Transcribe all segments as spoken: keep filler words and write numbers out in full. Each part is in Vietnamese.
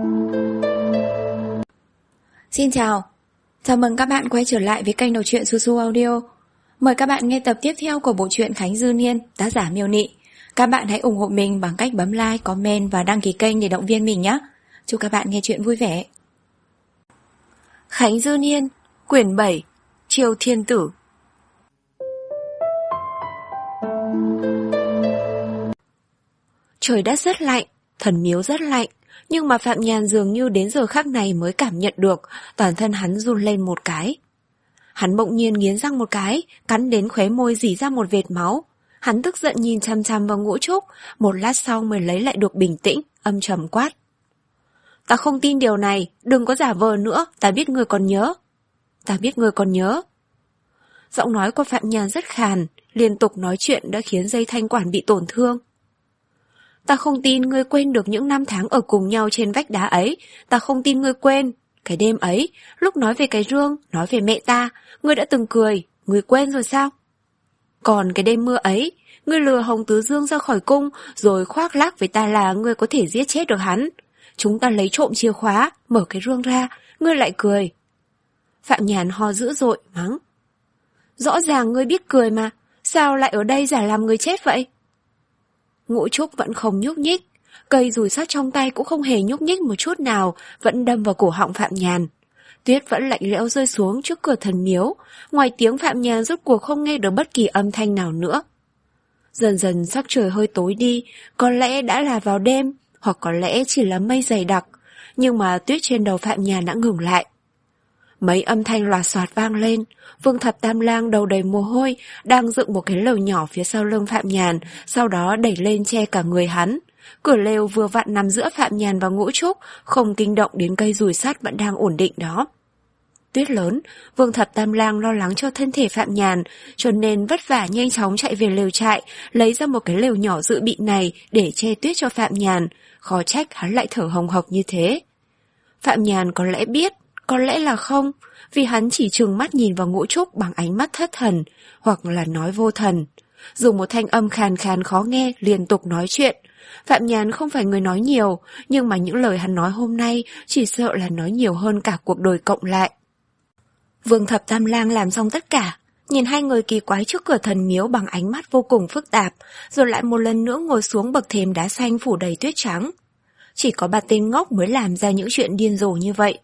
Xin chào, chào mừng các bạn quay trở lại với kênh đọc truyện Su Su Audio. Mời các bạn nghe tập tiếp theo của bộ truyện Khánh Dư Niên, tác giả Miêu Nị. Các bạn hãy ủng hộ mình bằng cách bấm like, comment và đăng ký kênh để động viên mình nhé. Chúc các bạn nghe truyện vui vẻ. Khánh Dư Niên, quyển bảy, Triều Thiên Tử. Trời đất rất lạnh, thần miếu rất lạnh, nhưng mà Phạm Nhàn dường như đến giờ khắc này mới cảm nhận được, toàn thân hắn run lên một cái. Hắn bỗng nhiên nghiến răng một cái, cắn đến khóe môi rỉ ra một vệt máu. Hắn tức giận nhìn chằm chằm vào Ngũ Trúc, một lát sau mới lấy lại được bình tĩnh, âm trầm quát. Ta không tin điều này, đừng có giả vờ nữa, ta biết ngươi còn nhớ. Ta biết ngươi còn nhớ. Giọng nói của Phạm Nhàn rất khàn, liên tục nói chuyện đã khiến dây thanh quản bị tổn thương. Ta không tin ngươi quên được những năm tháng ở cùng nhau trên vách đá ấy, ta không tin ngươi quên. Cái đêm ấy, lúc nói về cái rương, nói về mẹ ta, ngươi đã từng cười, ngươi quên rồi sao? Còn cái đêm mưa ấy, ngươi lừa Hồng Tứ Dương ra khỏi cung, rồi khoác lác với ta là ngươi có thể giết chết được hắn. Chúng ta lấy trộm chìa khóa, mở cái rương ra, ngươi lại cười. Phạm Nhàn ho dữ dội, mắng. Rõ ràng ngươi biết cười mà, sao lại ở đây giả làm người chết vậy? Ngũ Trúc vẫn không nhúc nhích, cây dùi sắt trong tay cũng không hề nhúc nhích một chút nào, vẫn đâm vào cổ họng Phạm Nhàn. Tuyết vẫn lạnh lẽo rơi xuống trước cửa thần miếu, ngoài tiếng Phạm Nhàn rốt cuộc không nghe được bất kỳ âm thanh nào nữa. Dần dần sắc trời hơi tối đi, có lẽ đã là vào đêm, hoặc có lẽ chỉ là mây dày đặc, nhưng mà tuyết trên đầu Phạm Nhàn đã ngừng lại. Mấy âm thanh loạt xoạt vang lên, Vương Thập Tam Lang đầu đầy mồ hôi, đang dựng một cái lều nhỏ phía sau lưng Phạm Nhàn, sau đó đẩy lên che cả người hắn. Cửa lều vừa vặn nằm giữa Phạm Nhàn và Ngũ Trúc, không kinh động đến cây dùi sắt vẫn đang ổn định đó. Tuyết lớn, Vương Thập Tam Lang lo lắng cho thân thể Phạm Nhàn, cho nên vất vả nhanh chóng chạy về lều trại, lấy ra một cái lều nhỏ dự bị này để che tuyết cho Phạm Nhàn, khó trách hắn lại thở hồng hộc như thế. Phạm Nhàn có lẽ biết, có lẽ là không, vì hắn chỉ trừng mắt nhìn vào Ngũ Trúc bằng ánh mắt thất thần, hoặc là nói vô thần. Dùng một thanh âm khàn khàn khó nghe liên tục nói chuyện. Phạm Nhàn không phải người nói nhiều, nhưng mà những lời hắn nói hôm nay chỉ sợ là nói nhiều hơn cả cuộc đời cộng lại. Vương Thập Tam Lang làm xong tất cả, nhìn hai người kỳ quái trước cửa thần miếu bằng ánh mắt vô cùng phức tạp, rồi lại một lần nữa ngồi xuống bậc thềm đá xanh phủ đầy tuyết trắng. Chỉ có bà tên ngốc mới làm ra những chuyện điên rồ như vậy.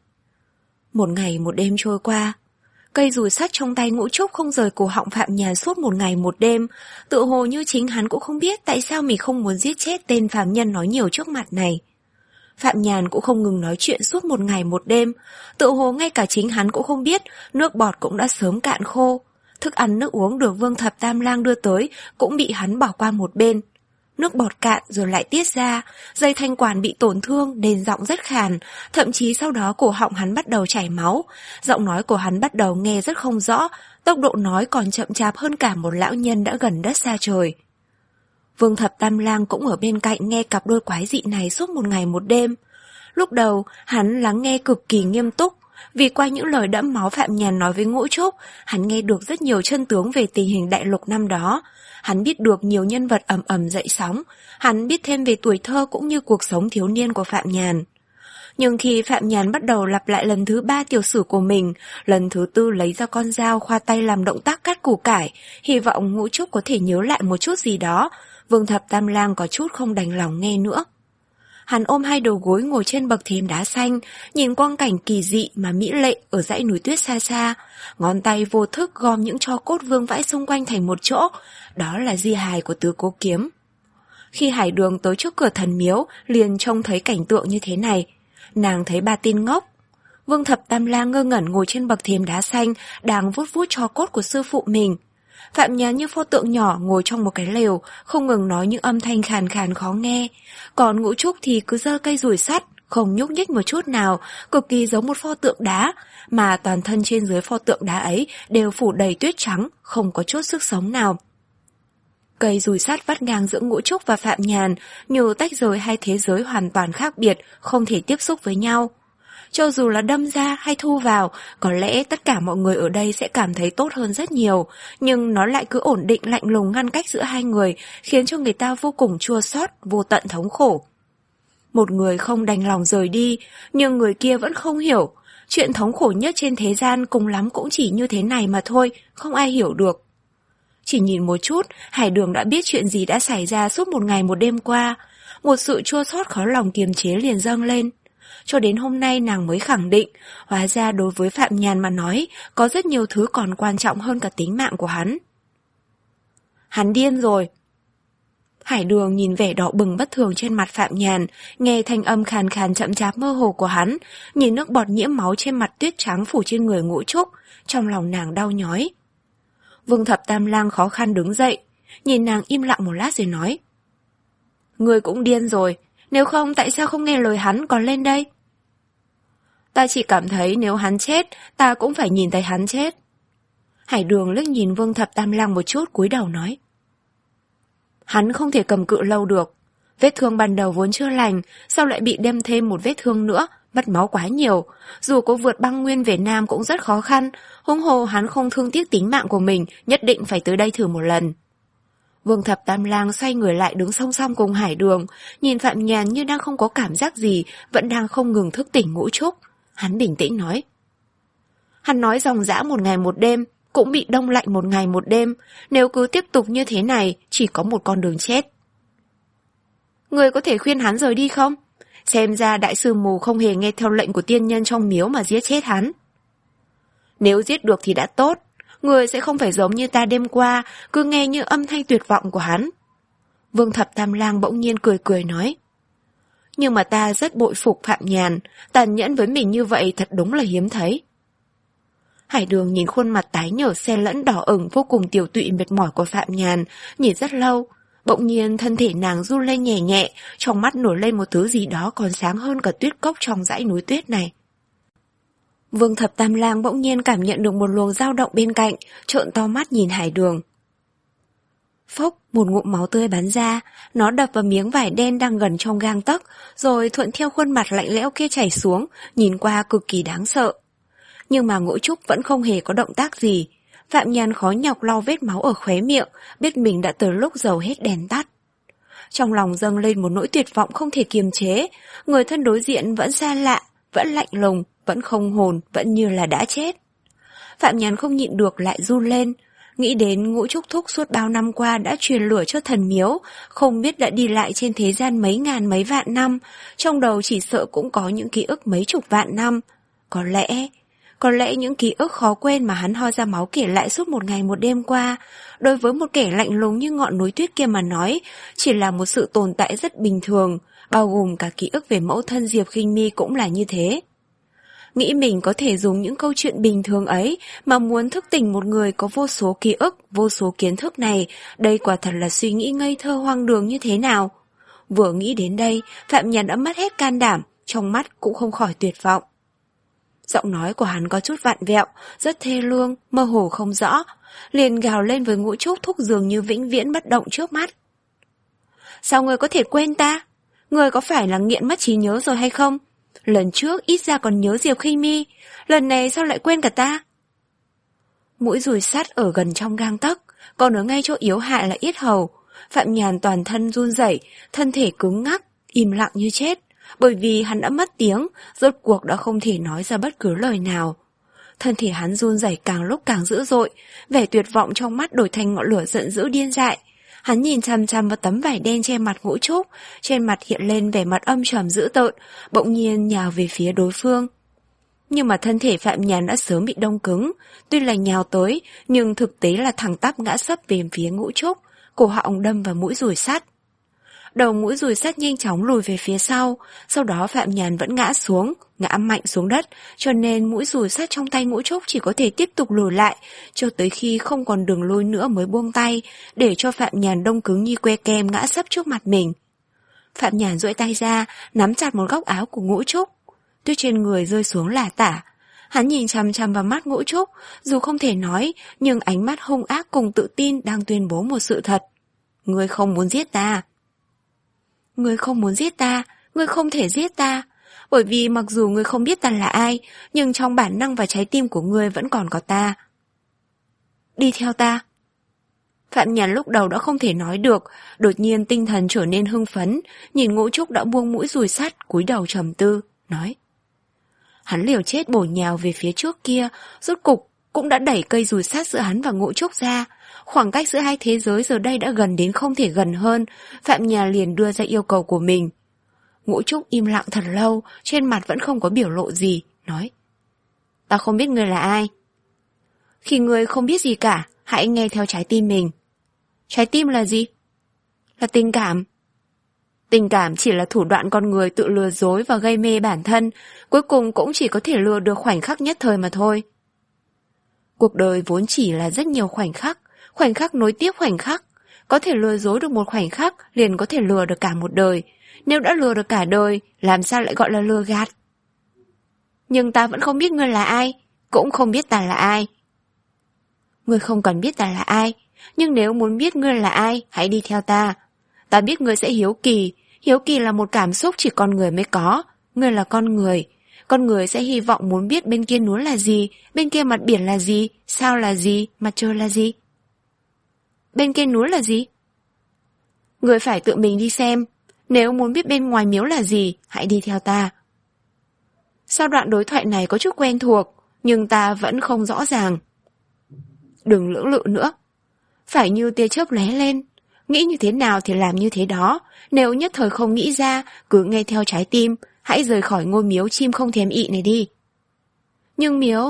Một ngày một đêm trôi qua, cây dùi sắt trong tay Ngũ Trúc không rời cổ họng Phạm Nhàn suốt một ngày một đêm, tự hồ như chính hắn cũng không biết tại sao mình không muốn giết chết tên phàm nhân nói nhiều trước mặt này. Phạm Nhàn cũng không ngừng nói chuyện suốt một ngày một đêm, tự hồ ngay cả chính hắn cũng không biết nước bọt cũng đã sớm cạn khô. Thức ăn nước uống được Vương Thập Tam Lang đưa tới cũng bị hắn bỏ qua một bên. Nước bọt cạn rồi lại tiết ra, dây thanh quản bị tổn thương nên giọng rất khàn, thậm chí sau đó cổ họng hắn bắt đầu chảy máu, giọng nói của hắn bắt đầu nghe rất không rõ, tốc độ nói còn chậm chạp hơn cả một lão nhân đã gần đất xa trời. Vương Thập Tam Lang cũng ở bên cạnh nghe cặp đôi quái dị này suốt một ngày một đêm. Lúc đầu, hắn lắng nghe cực kỳ nghiêm túc, vì qua những lời đẫm máu Phạm Nhàn nói với Ngũ Trúc, hắn nghe được rất nhiều chân tướng về tình hình đại lục năm đó. Hắn biết được nhiều nhân vật ầm ầm dậy sóng, hắn biết thêm về tuổi thơ cũng như cuộc sống thiếu niên của Phạm Nhàn. Nhưng khi Phạm Nhàn bắt đầu lặp lại lần thứ ba tiểu sử của mình, lần thứ tư lấy ra con dao khoa tay làm động tác cắt củ cải, hy vọng Ngũ Trúc có thể nhớ lại một chút gì đó, Vương Thập Tam Lang có chút không đành lòng nghe nữa. Hắn ôm hai đầu gối ngồi trên bậc thềm đá xanh, nhìn quang cảnh kỳ dị mà mỹ lệ ở dãy núi tuyết xa xa, ngón tay vô thức gom những tro cốt vương vãi xung quanh thành một chỗ, đó là di hài của Tứ Cố Kiếm. Khi Hải Đường tới trước cửa thần miếu, liền trông thấy cảnh tượng như thế này, nàng thấy ba tên ngốc. Vương Thập Tam Lang ngơ ngẩn ngồi trên bậc thềm đá xanh, đang vuốt vuốt tro cốt của sư phụ mình. Phạm Nhàn như pho tượng nhỏ ngồi trong một cái lều, không ngừng nói những âm thanh khàn khàn khó nghe. Còn Ngũ Trúc thì cứ giơ cây dùi sắt, không nhúc nhích một chút nào, cực kỳ giống một pho tượng đá, mà toàn thân trên dưới pho tượng đá ấy đều phủ đầy tuyết trắng, không có chút sức sống nào. Cây dùi sắt vắt ngang giữa Ngũ Trúc và Phạm Nhàn, như tách rời hai thế giới hoàn toàn khác biệt, không thể tiếp xúc với nhau. Cho dù là đâm ra hay thu vào, có lẽ tất cả mọi người ở đây sẽ cảm thấy tốt hơn rất nhiều, nhưng nó lại cứ ổn định lạnh lùng ngăn cách giữa hai người, khiến cho người ta vô cùng chua xót, vô tận thống khổ. Một người không đành lòng rời đi, nhưng người kia vẫn không hiểu. Chuyện thống khổ nhất trên thế gian cùng lắm cũng chỉ như thế này mà thôi, không ai hiểu được. Chỉ nhìn một chút, Hải Đường đã biết chuyện gì đã xảy ra suốt một ngày một đêm qua. Một sự chua xót khó lòng kiềm chế liền dâng lên. Cho đến hôm nay nàng mới khẳng định, hóa ra đối với Phạm Nhàn mà nói, có rất nhiều thứ còn quan trọng hơn cả tính mạng của hắn. Hắn điên rồi. Hải Đường nhìn vẻ đỏ bừng bất thường trên mặt Phạm Nhàn, nghe thanh âm khàn khàn chậm chạp mơ hồ của hắn, nhìn nước bọt nhiễm máu trên mặt tuyết trắng phủ trên người Ngũ Trúc, trong lòng nàng đau nhói. Vương Thập Tam Lang khó khăn đứng dậy, nhìn nàng im lặng một lát rồi nói. Ngươi cũng điên rồi, nếu không tại sao không nghe lời hắn còn lên đây? Ta chỉ cảm thấy nếu hắn chết, ta cũng phải nhìn thấy hắn chết. Hải Đường liếc nhìn Vương Thập Tam Lang một chút cúi đầu nói. Hắn không thể cầm cự lâu được. Vết thương ban đầu vốn chưa lành, sao lại bị đem thêm một vết thương nữa, mất máu quá nhiều. Dù có vượt băng nguyên về Nam cũng rất khó khăn, huống hồ hắn không thương tiếc tính mạng của mình, nhất định phải tới đây thử một lần. Vương Thập Tam Lang xoay người lại đứng song song cùng Hải Đường, nhìn Phạm Nhàn như đang không có cảm giác gì, vẫn đang không ngừng thức tỉnh Ngũ Trúc. Hắn bình tĩnh nói. Hắn nói dòng dã một ngày một đêm, cũng bị đông lạnh một ngày một đêm, nếu cứ tiếp tục như thế này, chỉ có một con đường chết. Người có thể khuyên hắn rời đi không? Xem ra đại sư mù không hề nghe theo lệnh của tiên nhân trong miếu mà giết chết hắn. Nếu giết được thì đã tốt, người sẽ không phải giống như ta đêm qua, cứ nghe như âm thanh tuyệt vọng của hắn. Vương Thập Tam Lang bỗng nhiên cười cười nói. Nhưng mà ta rất bội phục Phạm Nhàn, tàn nhẫn với mình như vậy thật đúng là hiếm thấy. Hải Đường nhìn khuôn mặt tái nhợt xen lẫn đỏ ửng vô cùng tiều tụy mệt mỏi của Phạm Nhàn, nhìn rất lâu. Bỗng nhiên thân thể nàng run lên nhẹ nhẹ, trong mắt nổi lên một thứ gì đó còn sáng hơn cả tuyết cốc trong dãy núi tuyết này. Vương Thập Tam Lang bỗng nhiên cảm nhận được một luồng dao động bên cạnh, trợn to mắt nhìn Hải Đường. Phốc, một ngụm máu tươi bắn ra, nó đập vào miếng vải đen đang gần trong gang tấc, rồi thuận theo khuôn mặt lạnh lẽo kia chảy xuống, nhìn qua cực kỳ đáng sợ. Nhưng mà Ngũ Trúc vẫn không hề có động tác gì. Phạm Nhàn khó nhọc lau vết máu ở khóe miệng, biết mình đã từ lúc dầu hết đèn tắt. Trong lòng dâng lên một nỗi tuyệt vọng không thể kiềm chế, người thân đối diện vẫn xa lạ, vẫn lạnh lùng, vẫn không hồn, vẫn như là đã chết. Phạm Nhàn không nhịn được lại run lên, nghĩ đến Ngũ Trúc Thúc suốt bao năm qua đã truyền lửa cho thần miếu, không biết đã đi lại trên thế gian mấy ngàn mấy vạn năm, trong đầu chỉ sợ cũng có những ký ức mấy chục vạn năm. Có lẽ... Có lẽ những ký ức khó quên mà hắn ho ra máu kể lại suốt một ngày một đêm qua, đối với một kẻ lạnh lùng như ngọn núi tuyết kia mà nói, chỉ là một sự tồn tại rất bình thường, bao gồm cả ký ức về mẫu thân Diệp Khinh Mi cũng là như thế. Nghĩ mình có thể dùng những câu chuyện bình thường ấy mà muốn thức tỉnh một người có vô số ký ức, vô số kiến thức này, đây quả thật là suy nghĩ ngây thơ hoang đường như thế nào. Vừa nghĩ đến đây, Phạm Nhàn đã mất hết can đảm, trong mắt cũng không khỏi tuyệt vọng. Giọng nói của hắn có chút vặn vẹo, rất thê lương, mơ hồ không rõ, liền gào lên với Ngũ Trúc Thúc dường như vĩnh viễn bất động trước mắt. Sao người có thể quên ta? Người có phải là nghiện mất trí nhớ rồi hay không? Lần trước ít ra còn nhớ Diệp Khinh Mi, lần này sao lại quên cả ta? Mũi dùi sắt ở gần trong gang tấc, còn ở ngay chỗ yếu hại là yết hầu. Phạm Nhàn toàn thân run rẩy, thân thể cứng ngắc, im lặng như chết. Bởi vì hắn đã mất tiếng, rốt cuộc đã không thể nói ra bất cứ lời nào. Thân thể hắn run rẩy càng lúc càng dữ dội, vẻ tuyệt vọng trong mắt đổi thành ngọn lửa giận dữ điên dại. Hắn nhìn chằm chằm vào tấm vải đen che mặt Ngũ Trúc, trên mặt hiện lên vẻ mặt âm trầm dữ tợn, bỗng nhiên nhào về phía đối phương. Nhưng mà thân thể Phạm Nhàn đã sớm bị đông cứng, tuy là nhào tới, nhưng thực tế là thẳng tắp ngã sấp về phía Ngũ Trúc, cổ họng đâm vào mũi dùi sắt. Đầu mũi dùi sắt nhanh chóng lùi về phía sau, sau đó Phạm Nhàn vẫn ngã xuống, ngã mạnh xuống đất, cho nên mũi dùi sắt trong tay Ngũ Trúc chỉ có thể tiếp tục lùi lại, cho tới khi không còn đường lui nữa mới buông tay, để cho Phạm Nhàn đông cứng như que kem ngã sấp trước mặt mình. Phạm Nhàn duỗi tay ra, nắm chặt một góc áo của Ngũ Trúc, tuyết trên người rơi xuống lả tả. Hắn nhìn chằm chằm vào mắt Ngũ Trúc, dù không thể nói, nhưng ánh mắt hung ác cùng tự tin đang tuyên bố một sự thật. Ngươi không muốn giết ta. Ngươi không muốn giết ta, ngươi không thể giết ta, bởi vì mặc dù ngươi không biết ta là ai, nhưng trong bản năng và trái tim của ngươi vẫn còn có ta. Đi theo ta. Phạm Nhàn lúc đầu đã không thể nói được, đột nhiên tinh thần trở nên hưng phấn, nhìn Ngũ Trúc đã buông mũi dùi sắt, cúi đầu trầm tư, nói. Hắn liều chết bổ nhào về phía trước kia, rốt cục cũng đã đẩy cây dùi sắt giữa hắn và Ngũ Trúc ra. Khoảng cách giữa hai thế giới giờ đây đã gần đến không thể gần hơn, Phạm Nhàn liền đưa ra yêu cầu của mình. Ngũ Trúc im lặng thật lâu, trên mặt vẫn không có biểu lộ gì, nói. Ta không biết ngươi là ai. Khi ngươi không biết gì cả, hãy nghe theo trái tim mình. Trái tim là gì? Là tình cảm. Tình cảm chỉ là thủ đoạn con người tự lừa dối và gây mê bản thân, cuối cùng cũng chỉ có thể lừa được khoảnh khắc nhất thời mà thôi. Cuộc đời vốn chỉ là rất nhiều khoảnh khắc, khoảnh khắc nối tiếp khoảnh khắc. Có thể lừa dối được một khoảnh khắc, liền có thể lừa được cả một đời. Nếu đã lừa được cả đời, làm sao lại gọi là lừa gạt? Nhưng ta vẫn không biết ngươi là ai, cũng không biết ta là ai. Ngươi không cần biết ta là ai, nhưng nếu muốn biết ngươi là ai, hãy đi theo ta. Ta biết ngươi sẽ hiếu kỳ, hiếu kỳ là một cảm xúc chỉ con người mới có. Ngươi là con người, con người sẽ hy vọng muốn biết bên kia núi là gì, bên kia mặt biển là gì, sao là gì, mặt trời là gì. Bên kia núi là gì? Ngươi phải tự mình đi xem, nếu muốn biết bên ngoài miếu là gì, hãy đi theo ta. Sau đoạn đối thoại này có chút quen thuộc, nhưng ta vẫn không rõ ràng. Đừng lưỡng lự nữa. Phải như tia chớp lóe lên. Nghĩ như thế nào thì làm như thế đó. Nếu nhất thời không nghĩ ra, cứ nghe theo trái tim. Hãy rời khỏi ngôi miếu chim không thèm ị này đi. Nhưng miếu...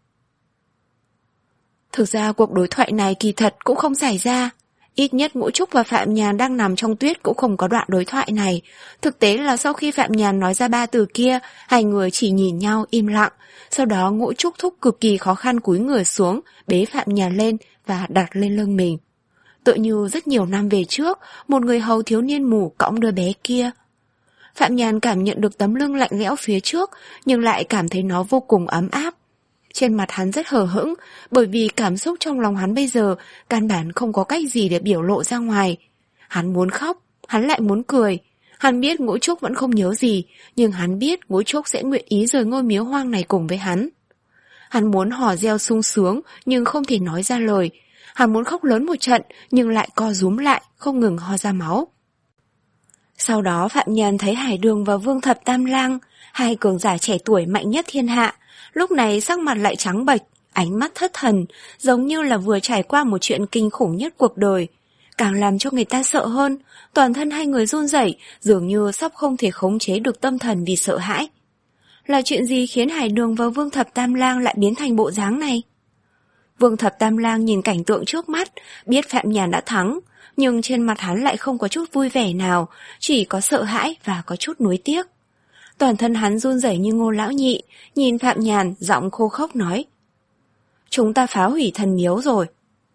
Thực ra cuộc đối thoại này kỳ thật cũng không xảy ra. Ít nhất Ngũ Trúc và Phạm Nhàn đang nằm trong tuyết cũng không có đoạn đối thoại này. Thực tế là sau khi Phạm Nhàn nói ra ba từ kia, hai người chỉ nhìn nhau im lặng. Sau đó Ngũ Trúc thúc cực kỳ khó khăn cúi người xuống, bế Phạm Nhàn lên và đặt lên lưng mình. Tựa như rất nhiều năm về trước, một người hầu thiếu niên mù cõng đứa bé kia. Phạm Nhàn cảm nhận được tấm lưng lạnh lẽo phía trước, nhưng lại cảm thấy nó vô cùng ấm áp. Trên mặt hắn rất hờ hững, bởi vì cảm xúc trong lòng hắn bây giờ căn bản không có cách gì để biểu lộ ra ngoài. Hắn muốn khóc, hắn lại muốn cười. Hắn biết Ngũ Trúc vẫn không nhớ gì, nhưng hắn biết Ngũ Trúc sẽ nguyện ý rời ngôi miếu hoang này cùng với hắn. Hắn muốn hò reo sung sướng, nhưng không thể nói ra lời. Hắn muốn khóc lớn một trận, nhưng lại co rúm lại, không ngừng ho ra máu. Sau đó Phạm Nhàn thấy Hải Đường và Vương Thập Tam Lang, hai cường giả trẻ tuổi mạnh nhất thiên hạ, lúc này sắc mặt lại trắng bệch, ánh mắt thất thần, giống như là vừa trải qua một chuyện kinh khủng nhất cuộc đời. Càng làm cho người ta sợ hơn, toàn thân hai người run rẩy, dường như sắp không thể khống chế được tâm thần vì sợ hãi. Là chuyện gì khiến Hải Đường và Vương Thập Tam Lang lại biến thành bộ dáng này? Vương Thập Tam Lang nhìn cảnh tượng trước mắt, biết Phạm Nhàn đã thắng, nhưng trên mặt hắn lại không có chút vui vẻ nào, chỉ có sợ hãi và có chút nuối tiếc. Toàn thân hắn run rẩy như Ngô lão nhị, nhìn Phạm Nhàn, giọng khô khốc nói. Chúng ta phá hủy thần miếu rồi.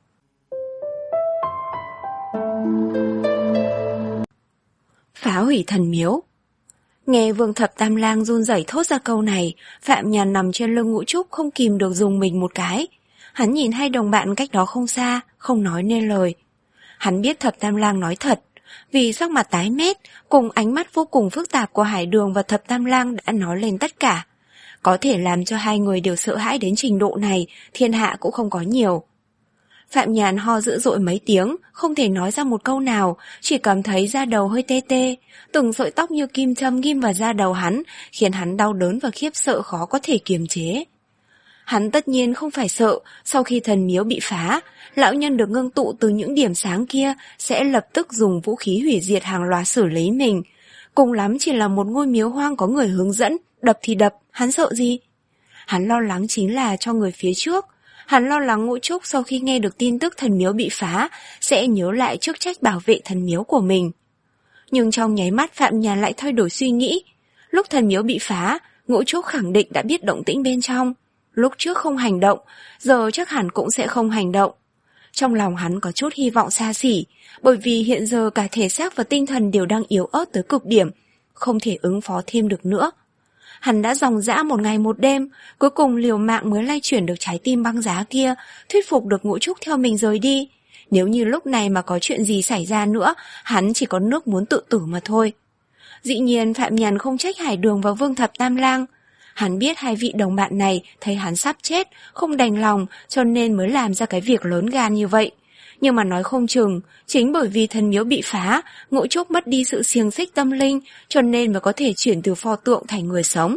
Phá hủy thần miếu. Nghe Vương Thập Tam Lang run rẩy thốt ra câu này, Phạm Nhàn nằm trên lưng Ngũ Trúc không kìm được dùng mình một cái. Hắn nhìn hai đồng bạn cách đó không xa, không nói nên lời. Hắn biết Thập Tam Lang nói thật, vì sắc mặt tái mét cùng ánh mắt vô cùng phức tạp của Hải Đường và Thập Tam Lang đã nói lên tất cả. Có thể làm cho hai người đều sợ hãi đến trình độ này, thiên hạ cũng không có nhiều. Phạm Nhàn ho dữ dội mấy tiếng, không thể nói ra một câu nào, chỉ cảm thấy da đầu hơi tê tê, từng sợi tóc như kim châm ghim vào da đầu hắn, khiến hắn đau đớn và khiếp sợ khó có thể kiềm chế. Hắn tất nhiên không phải sợ, sau khi thần miếu bị phá, lão nhân được ngưng tụ từ những điểm sáng kia sẽ lập tức dùng vũ khí hủy diệt hàng loạt xử lý mình. Cùng lắm chỉ là một ngôi miếu hoang có người hướng dẫn, đập thì đập, hắn sợ gì? Hắn lo lắng chính là cho người phía trước. Hắn lo lắng Ngũ Trúc sau khi nghe được tin tức thần miếu bị phá sẽ nhớ lại chức trách bảo vệ thần miếu của mình. Nhưng trong nháy mắt Phạm Nhàn lại thay đổi suy nghĩ. Lúc thần miếu bị phá, Ngũ Trúc khẳng định đã biết động tĩnh bên trong. Lúc trước không hành động, giờ chắc hẳn cũng sẽ không hành động. Trong lòng hắn có chút hy vọng xa xỉ, bởi vì hiện giờ cả thể xác và tinh thần đều đang yếu ớt tới cực điểm, không thể ứng phó thêm được nữa. Hắn đã dòng dã một ngày một đêm, cuối cùng liều mạng mới lay chuyển được trái tim băng giá kia, thuyết phục được Ngũ Trúc theo mình rời đi. Nếu như lúc này mà có chuyện gì xảy ra nữa, hắn chỉ có nước muốn tự tử mà thôi. Dĩ nhiên Phạm Nhàn không trách Hải Đường và Vương Thập Tam Lang. Hắn biết hai vị đồng bạn này thấy hắn sắp chết, không đành lòng cho nên mới làm ra cái việc lớn gan như vậy. Nhưng mà nói không chừng, chính bởi vì thần miếu bị phá, Ngũ Trúc mất đi sự xiềng xích tâm linh, cho nên mới có thể chuyển từ pho tượng thành người sống.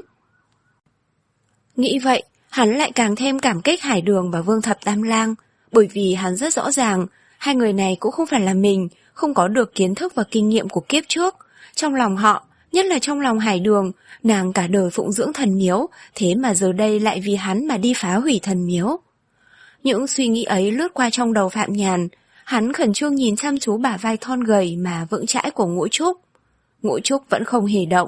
Nghĩ vậy, hắn lại càng thêm cảm kích Hải Đường và Vương Thập Tam Lang, bởi vì hắn rất rõ ràng, hai người này cũng không phải là mình, không có được kiến thức và kinh nghiệm của kiếp trước. Trong lòng họ, nhất là trong lòng Hải Đường, nàng cả đời phụng dưỡng thần miếu, thế mà giờ đây lại vì hắn mà đi phá hủy thần miếu. Những suy nghĩ ấy lướt qua trong đầu Phạm Nhàn, hắn khẩn trương nhìn chăm chú bả vai thon gầy mà vững chãi của Ngũ Trúc. Ngũ Trúc vẫn không hề động.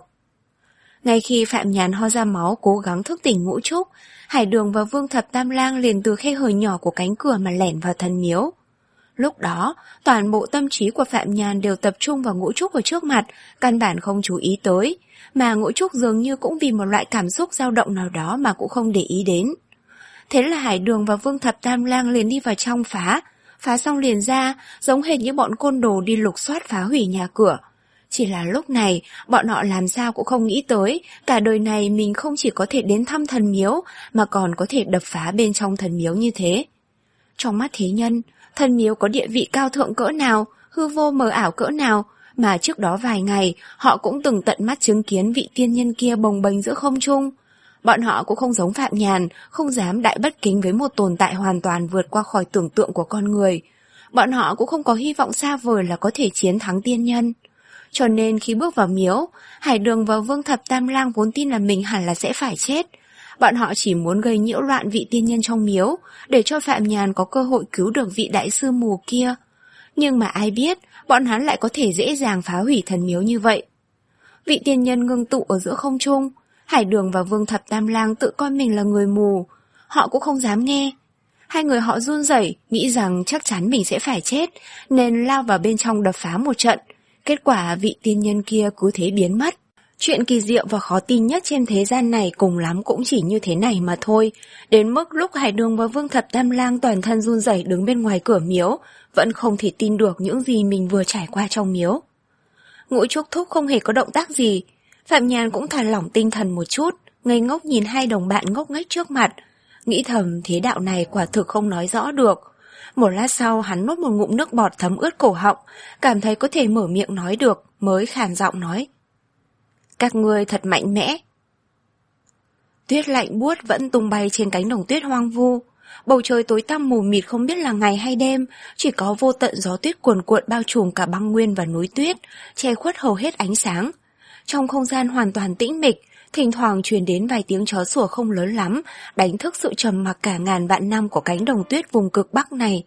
Ngay khi Phạm Nhàn ho ra máu cố gắng thức tỉnh Ngũ Trúc, Hải Đường và Vương Thập Tam Lang liền từ khe hở nhỏ của cánh cửa mà lẻn vào thần miếu. Lúc đó, toàn bộ tâm trí của Phạm Nhàn đều tập trung vào Ngũ Trúc ở trước mặt, căn bản không chú ý tới, mà Ngũ Trúc dường như cũng vì một loại cảm xúc dao động nào đó mà cũng không để ý đến. Thế là Hải Đường và Vương Thập Tam Lang liền đi vào trong phá, phá xong liền ra, giống hệt như bọn côn đồ đi lục soát phá hủy nhà cửa. Chỉ là lúc này, bọn họ làm sao cũng không nghĩ tới, cả đời này mình không chỉ có thể đến thăm thần miếu, mà còn có thể đập phá bên trong thần miếu như thế. Trong mắt thế nhân, thần miếu có địa vị cao thượng cỡ nào, hư vô mờ ảo cỡ nào, mà trước đó vài ngày, họ cũng từng tận mắt chứng kiến vị tiên nhân kia bồng bềnh giữa không trung. Bọn họ cũng không giống Phạm Nhàn, không dám đại bất kính với một tồn tại hoàn toàn vượt qua khỏi tưởng tượng của con người. Bọn họ cũng không có hy vọng xa vời là có thể chiến thắng tiên nhân. Cho nên khi bước vào miếu, Hải Đường và Vương Thập Tam Lang vốn tin là mình hẳn là sẽ phải chết. Bọn họ chỉ muốn gây nhiễu loạn vị tiên nhân trong miếu, để cho Phạm Nhàn có cơ hội cứu được vị đại sư mù kia. Nhưng mà ai biết, bọn hắn lại có thể dễ dàng phá hủy thần miếu như vậy. Vị tiên nhân ngưng tụ ở giữa không trung, Hải Đường và Vương Thập Tam Lang tự coi mình là người mù. Họ cũng không dám nghe. Hai người họ run rẩy, nghĩ rằng chắc chắn mình sẽ phải chết, nên lao vào bên trong đập phá một trận. Kết quả vị tiên nhân kia cứ thế biến mất. Chuyện kỳ diệu và khó tin nhất trên thế gian này cùng lắm cũng chỉ như thế này mà thôi. Đến mức lúc Hải Đường và Vương Thập Tam Lang toàn thân run rẩy đứng bên ngoài cửa miếu, vẫn không thể tin được những gì mình vừa trải qua trong miếu. Ngũ Trúc Thúc không hề có động tác gì. Phạm Nhàn cũng thả lỏng tinh thần một chút, ngây ngốc nhìn hai đồng bạn ngốc nghếch trước mặt. Nghĩ thầm thế đạo này quả thực không nói rõ được. Một lát sau hắn nuốt một ngụm nước bọt thấm ướt cổ họng, cảm thấy có thể mở miệng nói được, mới khàn giọng nói. Các ngươi thật mạnh mẽ. Tuyết lạnh buốt vẫn tung bay trên cánh đồng tuyết hoang vu. Bầu trời tối tăm mù mịt không biết là ngày hay đêm, chỉ có vô tận gió tuyết cuồn cuộn bao trùm cả băng nguyên và núi tuyết, che khuất hầu hết ánh sáng. Trong không gian hoàn toàn tĩnh mịch, thỉnh thoảng truyền đến vài tiếng chó sủa không lớn lắm, đánh thức sự trầm mặc cả ngàn vạn năm của cánh đồng tuyết vùng cực Bắc này.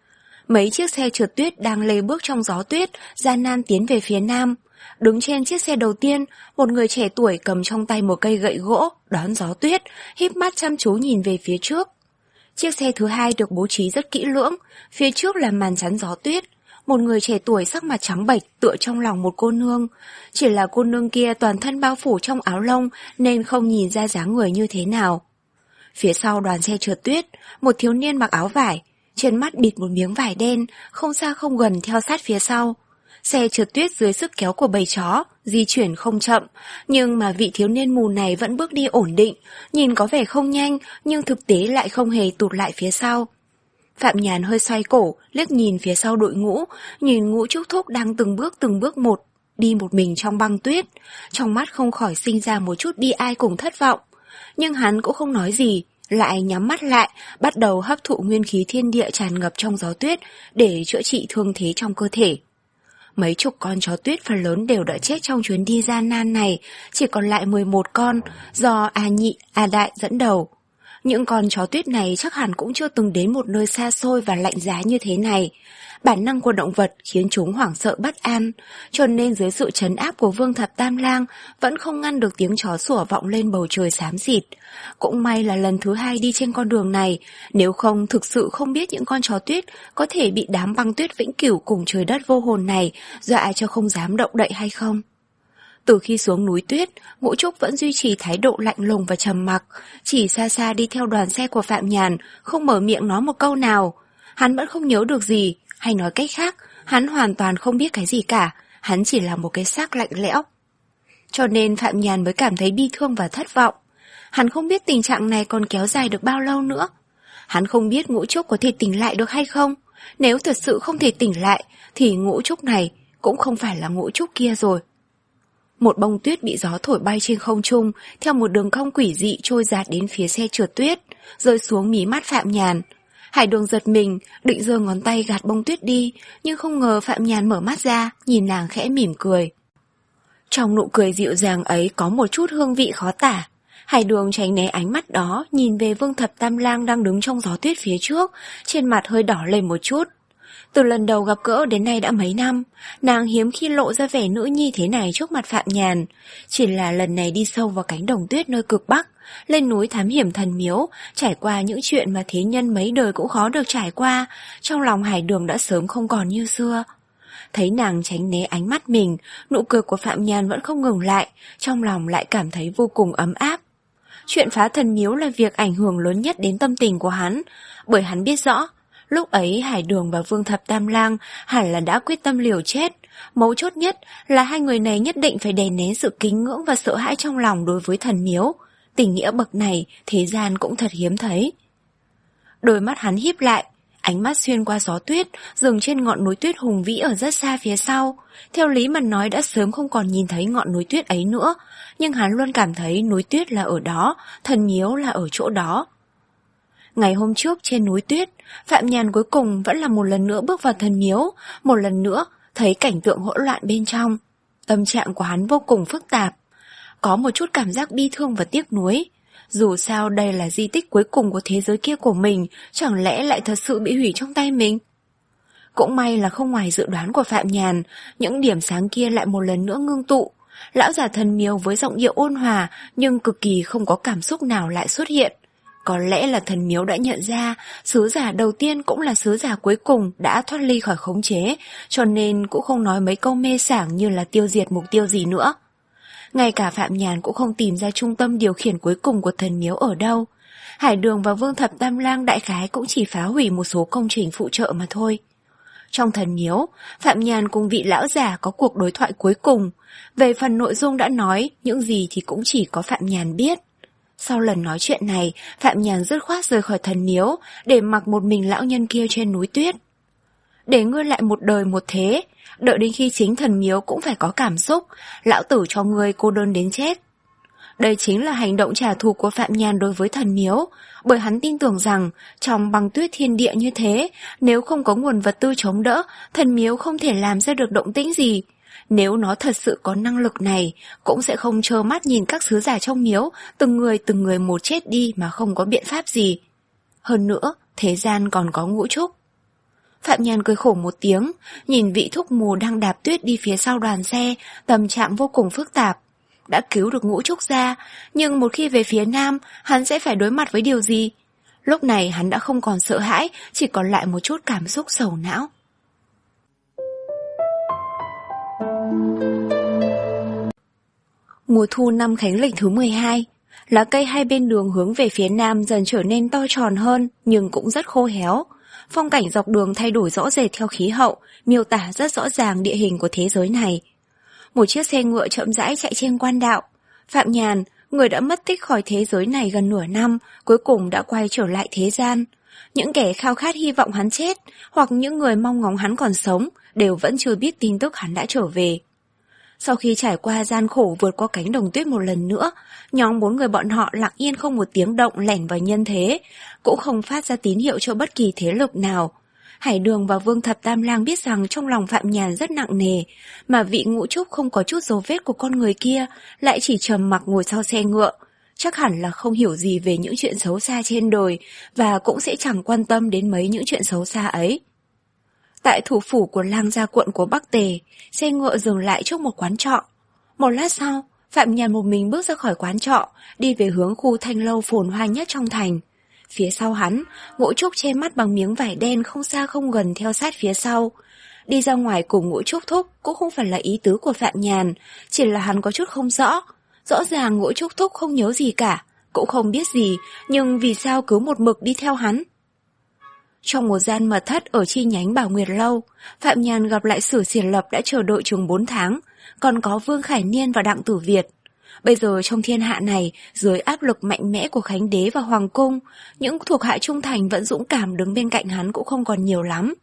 Mấy chiếc xe trượt tuyết đang lê bước trong gió tuyết, gian nan tiến về phía nam. Đứng trên chiếc xe đầu tiên, một người trẻ tuổi cầm trong tay một cây gậy gỗ, đón gió tuyết, híp mắt chăm chú nhìn về phía trước. Chiếc xe thứ hai được bố trí rất kỹ lưỡng, phía trước là màn chắn gió tuyết. Một người trẻ tuổi sắc mặt trắng bệch tựa trong lòng một cô nương. Chỉ là cô nương kia toàn thân bao phủ trong áo lông nên không nhìn ra dáng người như thế nào. Phía sau đoàn xe trượt tuyết, một thiếu niên mặc áo vải, trên mắt bịt một miếng vải đen, không xa không gần theo sát phía sau. Xe trượt tuyết dưới sức kéo của bầy chó, di chuyển không chậm, nhưng mà vị thiếu niên mù này vẫn bước đi ổn định, nhìn có vẻ không nhanh, nhưng thực tế lại không hề tụt lại phía sau. Phạm Nhàn hơi xoay cổ, liếc nhìn phía sau đội ngũ, nhìn Ngũ Trúc Thúc đang từng bước từng bước một, đi một mình trong băng tuyết, trong mắt không khỏi sinh ra một chút bi ai cùng thất vọng. Nhưng hắn cũng không nói gì, lại nhắm mắt lại, bắt đầu hấp thụ nguyên khí thiên địa tràn ngập trong gió tuyết để chữa trị thương thế trong cơ thể. Mấy chục con chó tuyết phần lớn đều đã chết trong chuyến đi gian nan này, chỉ còn lại mười một con, do A Nhị, A Đại dẫn đầu. Những con chó tuyết này chắc hẳn cũng chưa từng đến một nơi xa xôi và lạnh giá như thế này. Bản năng của động vật khiến chúng hoảng sợ bất an, cho nên dưới sự trấn áp của Vương Thập Tam Lang vẫn không ngăn được tiếng chó sủa vọng lên bầu trời xám xịt. Cũng may là lần thứ hai đi trên con đường này, nếu không thực sự không biết những con chó tuyết có thể bị đám băng tuyết vĩnh cửu cùng trời đất vô hồn này dọa cho không dám động đậy hay không. Từ khi xuống núi tuyết, Ngũ Trúc vẫn duy trì thái độ lạnh lùng và trầm mặc, chỉ xa xa đi theo đoàn xe của Phạm Nhàn, không mở miệng nói một câu nào. Hắn vẫn không nhớ được gì, hay nói cách khác, hắn hoàn toàn không biết cái gì cả, hắn chỉ là một cái xác lạnh lẽo. Cho nên Phạm Nhàn mới cảm thấy bi thương và thất vọng. Hắn không biết tình trạng này còn kéo dài được bao lâu nữa. Hắn không biết Ngũ Trúc có thể tỉnh lại được hay không, Nếu thật sự không thể tỉnh lại, thì Ngũ Trúc này cũng không phải là Ngũ Trúc kia rồi. Một bông tuyết bị gió thổi bay trên không trung, theo một đường cong quỷ dị trôi dạt đến phía xe trượt tuyết, rơi xuống mí mắt Phạm Nhàn. Hải Đường giật mình, định giơ ngón tay gạt bông tuyết đi, nhưng không ngờ Phạm Nhàn mở mắt ra, nhìn nàng khẽ mỉm cười. Trong nụ cười dịu dàng ấy có một chút hương vị khó tả. Hải Đường tránh né ánh mắt đó, nhìn về Vương Thập Tam Lang đang đứng trong gió tuyết phía trước, trên mặt hơi đỏ lên một chút. Từ lần đầu gặp gỡ đến nay đã mấy năm, nàng hiếm khi lộ ra vẻ nữ nhi thế này trước mặt Phạm Nhàn. Chỉ là lần này đi sâu vào cánh đồng tuyết nơi cực Bắc, lên núi thám hiểm thần miếu, trải qua những chuyện mà thế nhân mấy đời cũng khó được trải qua, trong lòng Hải Đường đã sớm không còn như xưa. Thấy nàng tránh né ánh mắt mình, nụ cười của Phạm Nhàn vẫn không ngừng lại, trong lòng lại cảm thấy vô cùng ấm áp. Chuyện phá thần miếu là việc ảnh hưởng lớn nhất đến tâm tình của hắn, bởi hắn biết rõ, lúc ấy Hải Đường và Vương Thập Tam Lang hẳn là đã quyết tâm liều chết. Mấu chốt nhất là hai người này nhất định phải đè nén sự kính ngưỡng và sợ hãi trong lòng đối với thần miếu. Tình nghĩa bậc này thế gian cũng thật hiếm thấy. Đôi mắt hắn híp lại, ánh mắt xuyên qua gió tuyết, dừng trên ngọn núi tuyết hùng vĩ ở rất xa phía sau. Theo lý mà nói đã sớm không còn nhìn thấy ngọn núi tuyết ấy nữa, nhưng hắn luôn cảm thấy núi tuyết là ở đó, thần miếu là ở chỗ đó. Ngày hôm trước trên núi tuyết, Phạm Nhàn cuối cùng vẫn là một lần nữa bước vào thần miếu, một lần nữa thấy cảnh tượng hỗn loạn bên trong. Tâm trạng của hắn vô cùng phức tạp, có một chút cảm giác bi thương và tiếc nuối. Dù sao đây là di tích cuối cùng của thế giới kia của mình, chẳng lẽ lại thật sự bị hủy trong tay mình? Cũng may là không ngoài dự đoán của Phạm Nhàn, những điểm sáng kia lại một lần nữa ngưng tụ. Lão già thần miếu với giọng điệu ôn hòa nhưng cực kỳ không có cảm xúc nào lại xuất hiện. Có lẽ là thần miếu đã nhận ra sứ giả đầu tiên cũng là sứ giả cuối cùng đã thoát ly khỏi khống chế, cho nên cũng không nói mấy câu mê sảng như là tiêu diệt mục tiêu gì nữa. Ngay cả Phạm Nhàn cũng không tìm ra trung tâm điều khiển cuối cùng của thần miếu ở đâu. Hải Đường và Vương Thập Tam Lang đại khái cũng chỉ phá hủy một số công trình phụ trợ mà thôi. Trong thần miếu, Phạm Nhàn cùng vị lão già có cuộc đối thoại cuối cùng. Về phần nội dung đã nói, những gì thì cũng chỉ có Phạm Nhàn biết. Sau lần nói chuyện này, Phạm Nhàn dứt khoát rời khỏi thần miếu, để mặc một mình lão nhân kia trên núi tuyết. Để ngươi lại một đời một thế, đợi đến khi chính thần miếu cũng phải có cảm xúc, lão tử cho ngươi cô đơn đến chết. Đây chính là hành động trả thù của Phạm Nhàn đối với thần miếu, bởi hắn tin tưởng rằng trong băng tuyết thiên địa như thế, nếu không có nguồn vật tư chống đỡ, thần miếu không thể làm ra được động tĩnh gì. Nếu nó thật sự có năng lực này, cũng sẽ không trơ mắt nhìn các sứ giả trong miếu, từng người từng người một chết đi mà không có biện pháp gì. Hơn nữa, thế gian còn có Ngũ Trúc. Phạm Nhàn cười khổ một tiếng, nhìn vị thúc mù đang đạp tuyết đi phía sau đoàn xe, tâm trạng vô cùng phức tạp. Đã cứu được Ngũ Trúc ra, nhưng một khi về phía Nam, hắn sẽ phải đối mặt với điều gì? Lúc này hắn đã không còn sợ hãi, chỉ còn lại một chút cảm xúc sầu não. Mùa thu năm Khánh Lịch thứ mười hai, lá cây hai bên đường hướng về phía Nam dần trở nên to tròn hơn, nhưng cũng rất khô héo. Phong cảnh dọc đường thay đổi rõ rệt theo khí hậu, miêu tả rất rõ ràng địa hình của thế giới này. Một chiếc xe ngựa chậm rãi chạy trên quan đạo. Phạm Nhàn, người đã mất tích khỏi thế giới này gần nửa năm, cuối cùng đã quay trở lại thế gian. Những kẻ khao khát hy vọng hắn chết, hoặc những người mong ngóng hắn còn sống, đều vẫn chưa biết tin tức hắn đã trở về. Sau khi trải qua gian khổ vượt qua cánh đồng tuyết một lần nữa, nhóm bốn người bọn họ lặng yên không một tiếng động lẻn vào nhân thế, cũng không phát ra tín hiệu cho bất kỳ thế lực nào. Hải Đường và Vương Thập Tam Lang biết rằng trong lòng Phạm Nhàn rất nặng nề, mà vị Ngũ Trúc không có chút dấu vết của con người kia lại chỉ trầm mặc ngồi sau xe ngựa. Chắc hẳn là không hiểu gì về những chuyện xấu xa trên đời, và cũng sẽ chẳng quan tâm đến mấy những chuyện xấu xa ấy. Tại thủ phủ của Lang Gia quận của Bắc Tề, xe ngựa dừng lại trước một quán trọ. Một lát sau, Phạm Nhàn một mình bước ra khỏi quán trọ, đi về hướng khu thanh lâu phồn hoa nhất trong thành. Phía sau hắn, Ngũ Trúc che mắt bằng miếng vải đen không xa không gần theo sát phía sau. Đi ra ngoài cùng Ngũ Trúc thúc cũng không phải là ý tứ của Phạm Nhàn, chỉ là hắn có chút không rõ. Rõ ràng Ngũ Trúc thúc không nhớ gì cả, cũng không biết gì, nhưng vì sao cứ một mực đi theo hắn? Trong một gian mật thất ở chi nhánh Bảo Nguyệt Lâu, Phạm Nhàn gặp lại Sử Xiển Lập đã chờ đợi chừng bốn tháng, còn có Vương Khải Niên và Đặng Tử Việt. Bây giờ trong thiên hạ này, dưới áp lực mạnh mẽ của Khánh Đế và Hoàng Cung, những thuộc hạ trung thành vẫn dũng cảm đứng bên cạnh hắn cũng không còn nhiều lắm.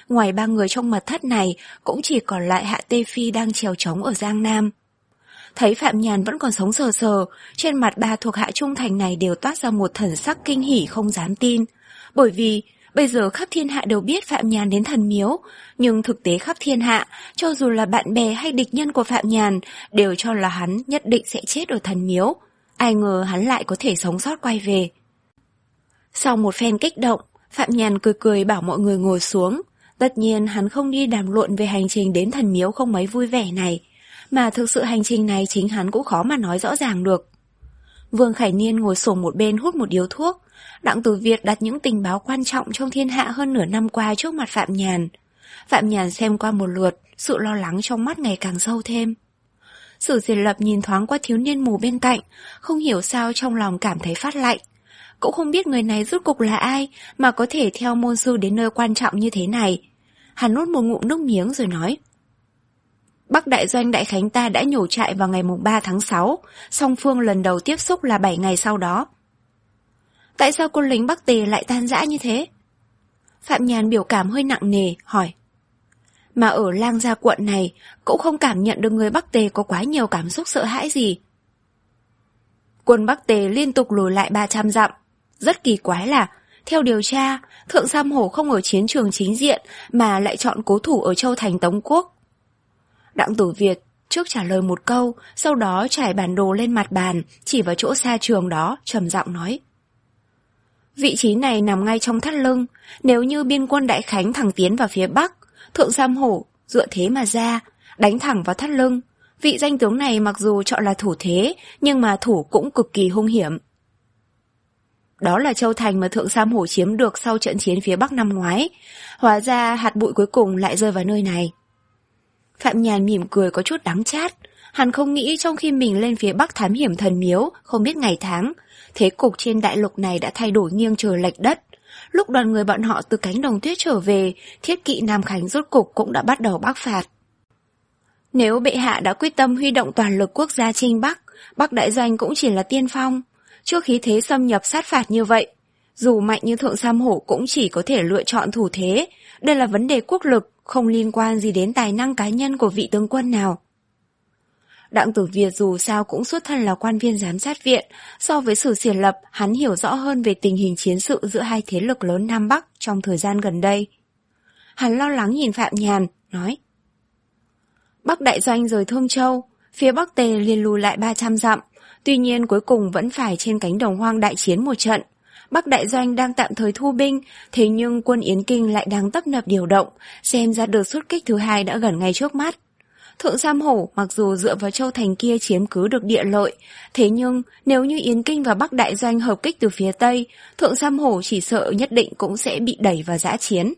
ngoài ba người trong mật thất này, cũng chỉ còn lại Hạ Tê Phi đang trèo trống ở Giang Nam. Thấy Phạm Nhàn vẫn còn sống sờ sờ, trên mặt ba thuộc hạ trung thành này đều toát ra một thần sắc kinh hỉ không dám tin. Bởi vì bây giờ khắp thiên hạ đều biết Phạm Nhàn đến thần miếu, nhưng thực tế khắp thiên hạ, cho dù là bạn bè hay địch nhân của Phạm Nhàn, đều cho là hắn nhất định sẽ chết ở thần miếu. Ai ngờ hắn lại có thể sống sót quay về. Sau một phen kích động, Phạm Nhàn cười cười bảo mọi người ngồi xuống. Tất nhiên hắn không đi đàm luận về hành trình đến thần miếu không mấy vui vẻ này, mà thực sự hành trình này chính hắn cũng khó mà nói rõ ràng được. Vương Khải Niên ngồi xổm một bên hút một điếu thuốc. Đặng Tử Việt đặt những tình báo quan trọng trong thiên hạ hơn nửa năm qua trước mặt Phạm Nhàn. Phạm Nhàn xem qua một lượt, sự lo lắng trong mắt ngày càng sâu thêm. Sử Diệt Lập nhìn thoáng qua thiếu niên mù bên cạnh, không hiểu sao trong lòng cảm thấy phát lạnh. Cũng không biết người này rốt cuộc là ai mà có thể theo môn sư đến nơi quan trọng như thế này. Hắn nuốt một ngụm nước miếng rồi nói: Bắc Đại Doanh Đại Khánh ta đã nhổ trại vào ngày ba tháng sáu, song phương lần đầu tiếp xúc là bảy ngày sau đó. Tại sao quân lính Bắc Tề lại tan rã như thế? Phạm Nhàn biểu cảm hơi nặng nề, hỏi. Mà ở Lang Gia quận này, cũng không cảm nhận được người Bắc Tề có quá nhiều cảm xúc sợ hãi gì. Quân Bắc Tề liên tục lùi lại ba trăm dặm. Rất kỳ quái là, theo điều tra, Thượng Sam Hổ không ở chiến trường chính diện mà lại chọn cố thủ ở Châu Thành Tống Quốc. Đặng Tử Việt trước trả lời một câu, sau đó trải bản đồ lên mặt bàn, chỉ vào chỗ xa trường đó, trầm giọng nói. Vị trí này nằm ngay trong thắt lưng, nếu như biên quân Đại Khánh thẳng tiến vào phía Bắc, Thượng Sam Hổ dựa thế mà ra, đánh thẳng vào thắt lưng. Vị danh tướng này mặc dù chọn là thủ thế, nhưng mà thủ cũng cực kỳ hung hiểm. Đó là Châu Thành mà Thượng Sam Hổ chiếm được sau trận chiến phía Bắc năm ngoái. Hóa ra hạt bụi cuối cùng lại rơi vào nơi này. Phạm Nhàn mỉm cười có chút đắng chát. Hắn không nghĩ trong khi mình lên phía Bắc thám hiểm thần miếu, không biết ngày tháng, thế cục trên đại lục này đã thay đổi nghiêng trời lệch đất. Lúc đoàn người bọn họ từ cánh đồng tuyết trở về, thiết kỵ Nam Khánh rốt cục cũng đã bắt đầu bắc phạt. Nếu bệ hạ đã quyết tâm huy động toàn lực quốc gia chinh Bắc, Bắc Đại Doanh cũng chỉ là tiên phong. Trước khí thế xâm nhập sát phạt như vậy, dù mạnh như Thượng Sam Hổ cũng chỉ có thể lựa chọn thủ thế. Đây là vấn đề quốc lực, không liên quan gì đến tài năng cá nhân của vị tướng quân nào. Đặng Tử Việt dù sao cũng xuất thân là quan viên giám sát viện, so với Sử Xiển Lập, hắn hiểu rõ hơn về tình hình chiến sự giữa hai thế lực lớn Nam Bắc trong thời gian gần đây. Hắn lo lắng nhìn Phạm Nhàn, nói: Bắc Đại Doanh rời Thương Châu, phía Bắc Tề liền lùi lại ba trăm dặm, tuy nhiên cuối cùng vẫn phải trên cánh đồng hoang đại chiến một trận. Bắc Đại Doanh đang tạm thời thu binh, thế nhưng quân Yến Kinh lại đang tấp nập điều động, xem ra đợt xuất kích thứ hai đã gần ngay trước mắt. Thượng Sam Hổ mặc dù dựa vào Châu Thành kia chiếm cứ được địa lợi, thế nhưng nếu như Yến Kinh và Bắc Đại Doanh hợp kích từ phía Tây, Thượng Sam Hổ chỉ sợ nhất định cũng sẽ bị đẩy vào dã chiến.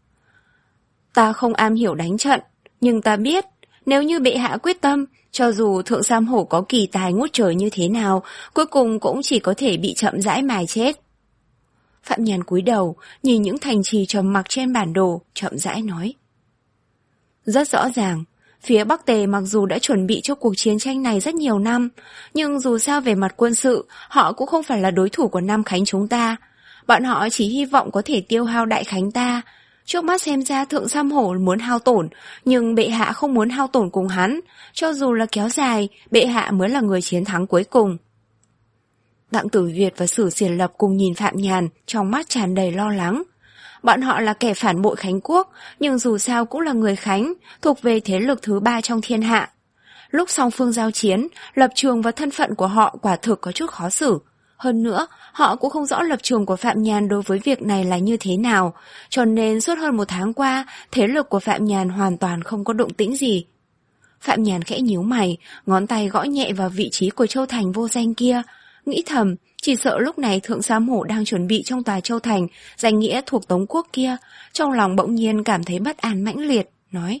Ta không am hiểu đánh trận, nhưng ta biết, nếu như bệ hạ quyết tâm, cho dù Thượng Sam Hổ có kỳ tài ngút trời như thế nào, cuối cùng cũng chỉ có thể bị chậm rãi mài chết. Phạm Nhàn cúi đầu, nhìn những thành trì trầm mặc trên bản đồ, chậm rãi nói. Rất rõ ràng, phía Bắc Tề mặc dù đã chuẩn bị cho cuộc chiến tranh này rất nhiều năm, nhưng dù sao về mặt quân sự, họ cũng không phải là đối thủ của Nam Khánh chúng ta. Bọn họ chỉ hy vọng có thể tiêu hao Đại Khánh ta. Trước mắt xem ra Thượng Sam Hổ muốn hao tổn, nhưng bệ hạ không muốn hao tổn cùng hắn. Cho dù là kéo dài, bệ hạ mới là người chiến thắng cuối cùng. Đặng Tử Việt và Sử Xiển Lập cùng nhìn Phạm Nhàn, trong mắt tràn đầy lo lắng. Bọn họ là kẻ phản bội Khánh Quốc, nhưng dù sao cũng là người Khánh, thuộc về thế lực thứ ba trong thiên hạ. Lúc song phương giao chiến, lập trường và thân phận của họ quả thực có chút khó xử. Hơn nữa, họ cũng không rõ lập trường của Phạm Nhàn đối với việc này là như thế nào, cho nên suốt hơn một tháng qua, thế lực của Phạm Nhàn hoàn toàn không có động tĩnh gì. Phạm Nhàn khẽ nhíu mày, ngón tay gõ nhẹ vào vị trí của Châu Thành vô danh kia, nghĩ thầm, chỉ sợ lúc này Thượng Sam Hổ đang chuẩn bị trong tòa Châu Thành, danh nghĩa thuộc Tống Quốc kia, trong lòng bỗng nhiên cảm thấy bất an mãnh liệt, nói.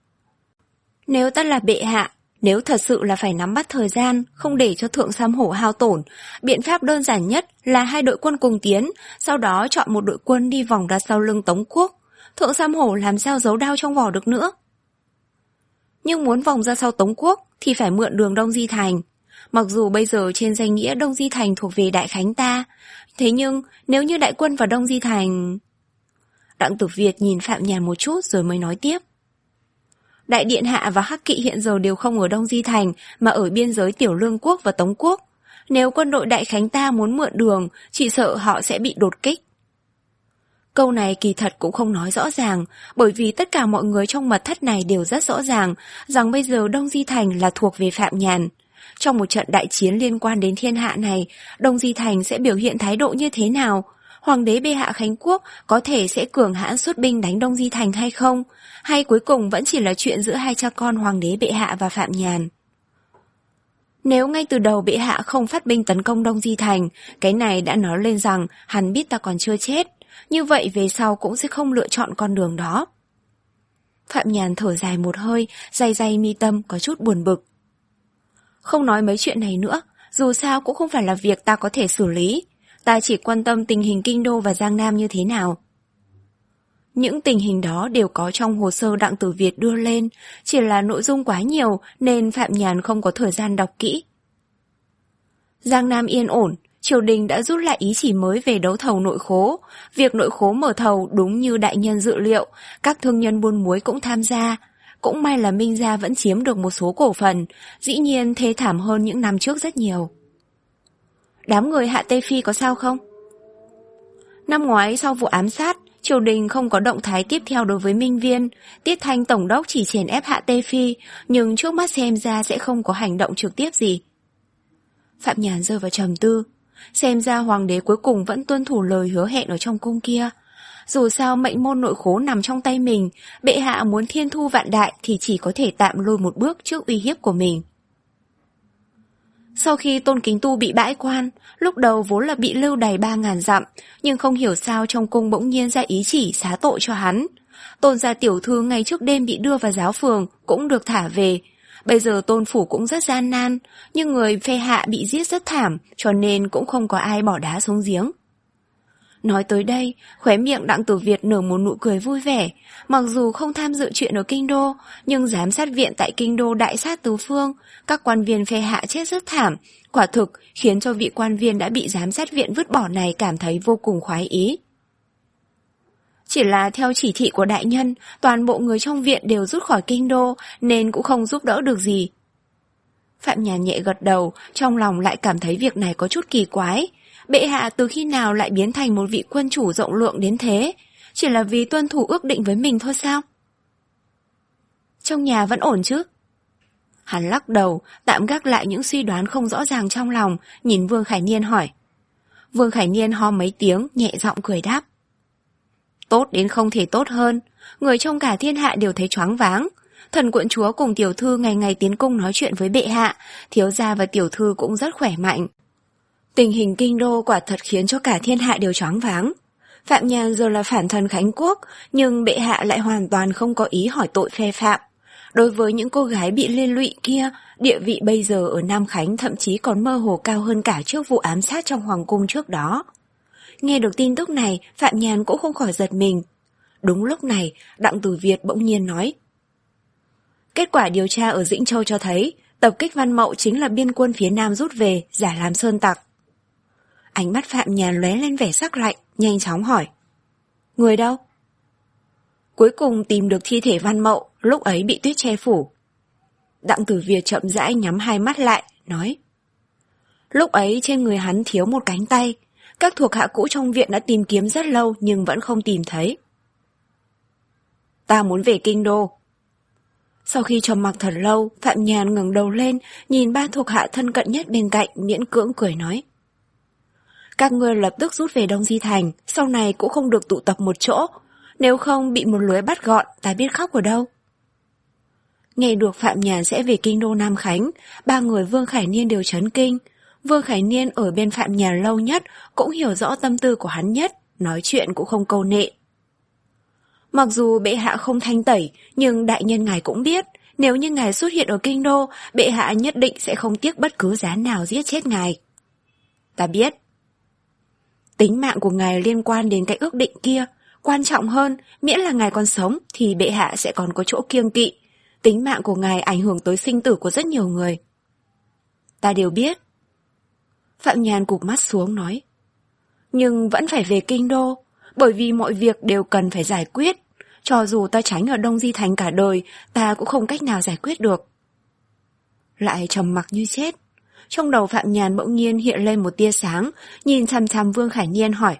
Nếu ta là bệ hạ, nếu thật sự là phải nắm bắt thời gian, không để cho Thượng Sam Hổ hao tổn, biện pháp đơn giản nhất là hai đội quân cùng tiến, sau đó chọn một đội quân đi vòng ra sau lưng Tống Quốc. Thượng Sam Hổ làm sao giấu đao trong vỏ được nữa. Nhưng muốn vòng ra sau Tống Quốc thì phải mượn đường Đông Di Thành. Mặc dù bây giờ trên danh nghĩa Đông Di Thành thuộc về Đại Khánh ta, thế nhưng nếu như đại quân vào Đông Di Thành... Đặng Tử Việt nhìn Phạm Nhàn một chút rồi mới nói tiếp. Đại điện hạ và Hắc Kỵ hiện giờ đều không ở Đông Di Thành mà ở biên giới Tiểu Lương Quốc và Tống Quốc. Nếu quân đội Đại Khánh ta muốn mượn đường, chỉ sợ họ sẽ bị đột kích. Câu này kỳ thật cũng không nói rõ ràng, bởi vì tất cả mọi người trong mật thất này đều rất rõ ràng rằng bây giờ Đông Di Thành là thuộc về Phạm Nhàn. Trong một trận đại chiến liên quan đến thiên hạ này, Đông Di Thành sẽ biểu hiện thái độ như thế nào? Hoàng đế bệ hạ Khánh Quốc có thể sẽ cường hãn xuất binh đánh Đông Di Thành hay không? Hay cuối cùng vẫn chỉ là chuyện giữa hai cha con Hoàng đế bệ hạ và Phạm Nhàn? Nếu ngay từ đầu bệ hạ không phát binh tấn công Đông Di Thành, cái này đã nói lên rằng hắn biết ta còn chưa chết. Như vậy về sau cũng sẽ không lựa chọn con đường đó. Phạm Nhàn thở dài một hơi, day day mi tâm có chút buồn bực. Không nói mấy chuyện này nữa, dù sao cũng không phải là việc ta có thể xử lý. Ta chỉ quan tâm tình hình Kinh Đô và Giang Nam như thế nào. Những tình hình đó đều có trong hồ sơ Đặng Tử Việt đưa lên, chỉ là nội dung quá nhiều nên Phạm Nhàn không có thời gian đọc kỹ. Giang Nam yên ổn, triều đình đã rút lại ý chỉ mới về đấu thầu nội khố. Việc nội khố mở thầu đúng như đại nhân dự liệu, các thương nhân buôn muối cũng tham gia. Cũng may là Minh Gia vẫn chiếm được một số cổ phần, dĩ nhiên thê thảm hơn những năm trước rất nhiều. Đám người Hạ Tây Phi có sao không? Năm ngoái sau vụ ám sát, triều đình không có động thái tiếp theo đối với Minh Viên. Tiết Thanh tổng đốc chỉ chèn ép Hạ Tây Phi, nhưng trước mắt xem ra sẽ không có hành động trực tiếp gì. Phạm Nhàn rơi vào trầm tư. Xem ra hoàng đế cuối cùng vẫn tuân thủ lời hứa hẹn ở trong cung kia. Dù sao mệnh môn nội khố nằm trong tay mình, bệ hạ muốn thiên thu vạn đại thì chỉ có thể tạm lùi một bước trước uy hiếp của mình. Sau khi Tôn Kính Tu bị bãi quan, lúc đầu vốn là bị lưu đày ba ngàn dặm, nhưng không hiểu sao trong cung bỗng nhiên ra ý chỉ xá tội cho hắn. Tôn gia tiểu thư ngay trước đêm bị đưa vào giáo phường cũng được thả về. Bây giờ Tôn phủ cũng rất gian nan, nhưng người phê hạ bị giết rất thảm, cho nên cũng không có ai bỏ đá xuống giếng. Nói tới đây, khóe miệng Đặng Tử Việt nở một nụ cười vui vẻ. Mặc dù không tham dự chuyện ở Kinh Đô, nhưng giám sát viện tại Kinh Đô đại sát tứ phương, các quan viên phê hạ chết rất thảm. Quả thực khiến cho vị quan viên đã bị giám sát viện vứt bỏ này cảm thấy vô cùng khoái ý. Chỉ là theo chỉ thị của đại nhân, toàn bộ người trong viện đều rút khỏi Kinh Đô, nên cũng không giúp đỡ được gì. Phạm Nhàn nhẹ gật đầu, trong lòng lại cảm thấy việc này có chút kỳ quái. Bệ hạ từ khi nào lại biến thành một vị quân chủ rộng lượng đến thế? Chỉ là vì tuân thủ ước định với mình thôi sao? Trong nhà vẫn ổn chứ? Hắn lắc đầu, tạm gác lại những suy đoán không rõ ràng trong lòng, nhìn Vương Khải Niên hỏi. Vương Khải Niên ho mấy tiếng, nhẹ giọng cười đáp. Tốt đến không thể tốt hơn, người trong cả thiên hạ đều thấy choáng váng. Thần quận chúa cùng tiểu thư ngày ngày tiến cung nói chuyện với bệ hạ, thiếu gia và tiểu thư cũng rất khỏe mạnh. Tình hình Kinh Đô quả thật khiến cho cả thiên hạ đều choáng váng. Phạm Nhàn giờ là phản thần Khánh Quốc, nhưng bệ hạ lại hoàn toàn không có ý hỏi tội phe phạm. Đối với những cô gái bị liên lụy kia, địa vị bây giờ ở Nam Khánh thậm chí còn mơ hồ cao hơn cả trước vụ ám sát trong hoàng cung trước đó. Nghe được tin tức này, Phạm Nhàn cũng không khỏi giật mình. Đúng lúc này, Đặng Tử Việt bỗng nhiên nói. Kết quả điều tra ở Dĩnh Châu cho thấy, tập kích Văn Mậu chính là biên quân phía Nam rút về, giả làm sơn tặc. Ánh mắt Phạm Nhàn lóe lên vẻ sắc lạnh, nhanh chóng hỏi. Người đâu? Cuối cùng tìm được thi thể Văn Mậu, lúc ấy bị tuyết che phủ. Đặng Tử Việt chậm rãi nhắm hai mắt lại, nói. Lúc ấy trên người hắn thiếu một cánh tay, các thuộc hạ cũ trong viện đã tìm kiếm rất lâu nhưng vẫn không tìm thấy. Ta muốn về Kinh Đô. Sau khi trầm mặc thật lâu, Phạm Nhàn ngẩng đầu lên, nhìn ba thuộc hạ thân cận nhất bên cạnh, miễn cưỡng cười nói. Các ngươi lập tức rút về Đông Di Thành, sau này cũng không được tụ tập một chỗ, nếu không bị một lưới bắt gọn, ta biết khóc ở đâu. Nghe được Phạm Nhàn sẽ về Kinh Đô Nam Khánh, ba người Vương Khải Niên đều chấn kinh. Vương Khải Niên ở bên Phạm Nhàn lâu nhất, cũng hiểu rõ tâm tư của hắn nhất, nói chuyện cũng không câu nệ. Mặc dù bệ hạ không thanh tẩy, nhưng đại nhân ngài cũng biết, nếu như ngài xuất hiện ở Kinh Đô, bệ hạ nhất định sẽ không tiếc bất cứ giá nào giết chết ngài. Ta biết. Tính mạng của ngài liên quan đến cái ước định kia, quan trọng hơn, miễn là ngài còn sống thì bệ hạ sẽ còn có chỗ kiêng kỵ. Tính mạng của ngài ảnh hưởng tới sinh tử của rất nhiều người. Ta đều biết. Phạm Nhàn cụp mắt xuống nói. Nhưng vẫn phải về Kinh Đô. bởi vì mọi việc đều cần phải giải quyết. Cho dù ta tránh ở Đông Di Thành cả đời, ta cũng không cách nào giải quyết được. Lại trầm mặc như chết. Trong đầu Phạm Nhàn bỗng nhiên hiện lên một tia sáng, nhìn chằm chằm Vương Khải Niên hỏi.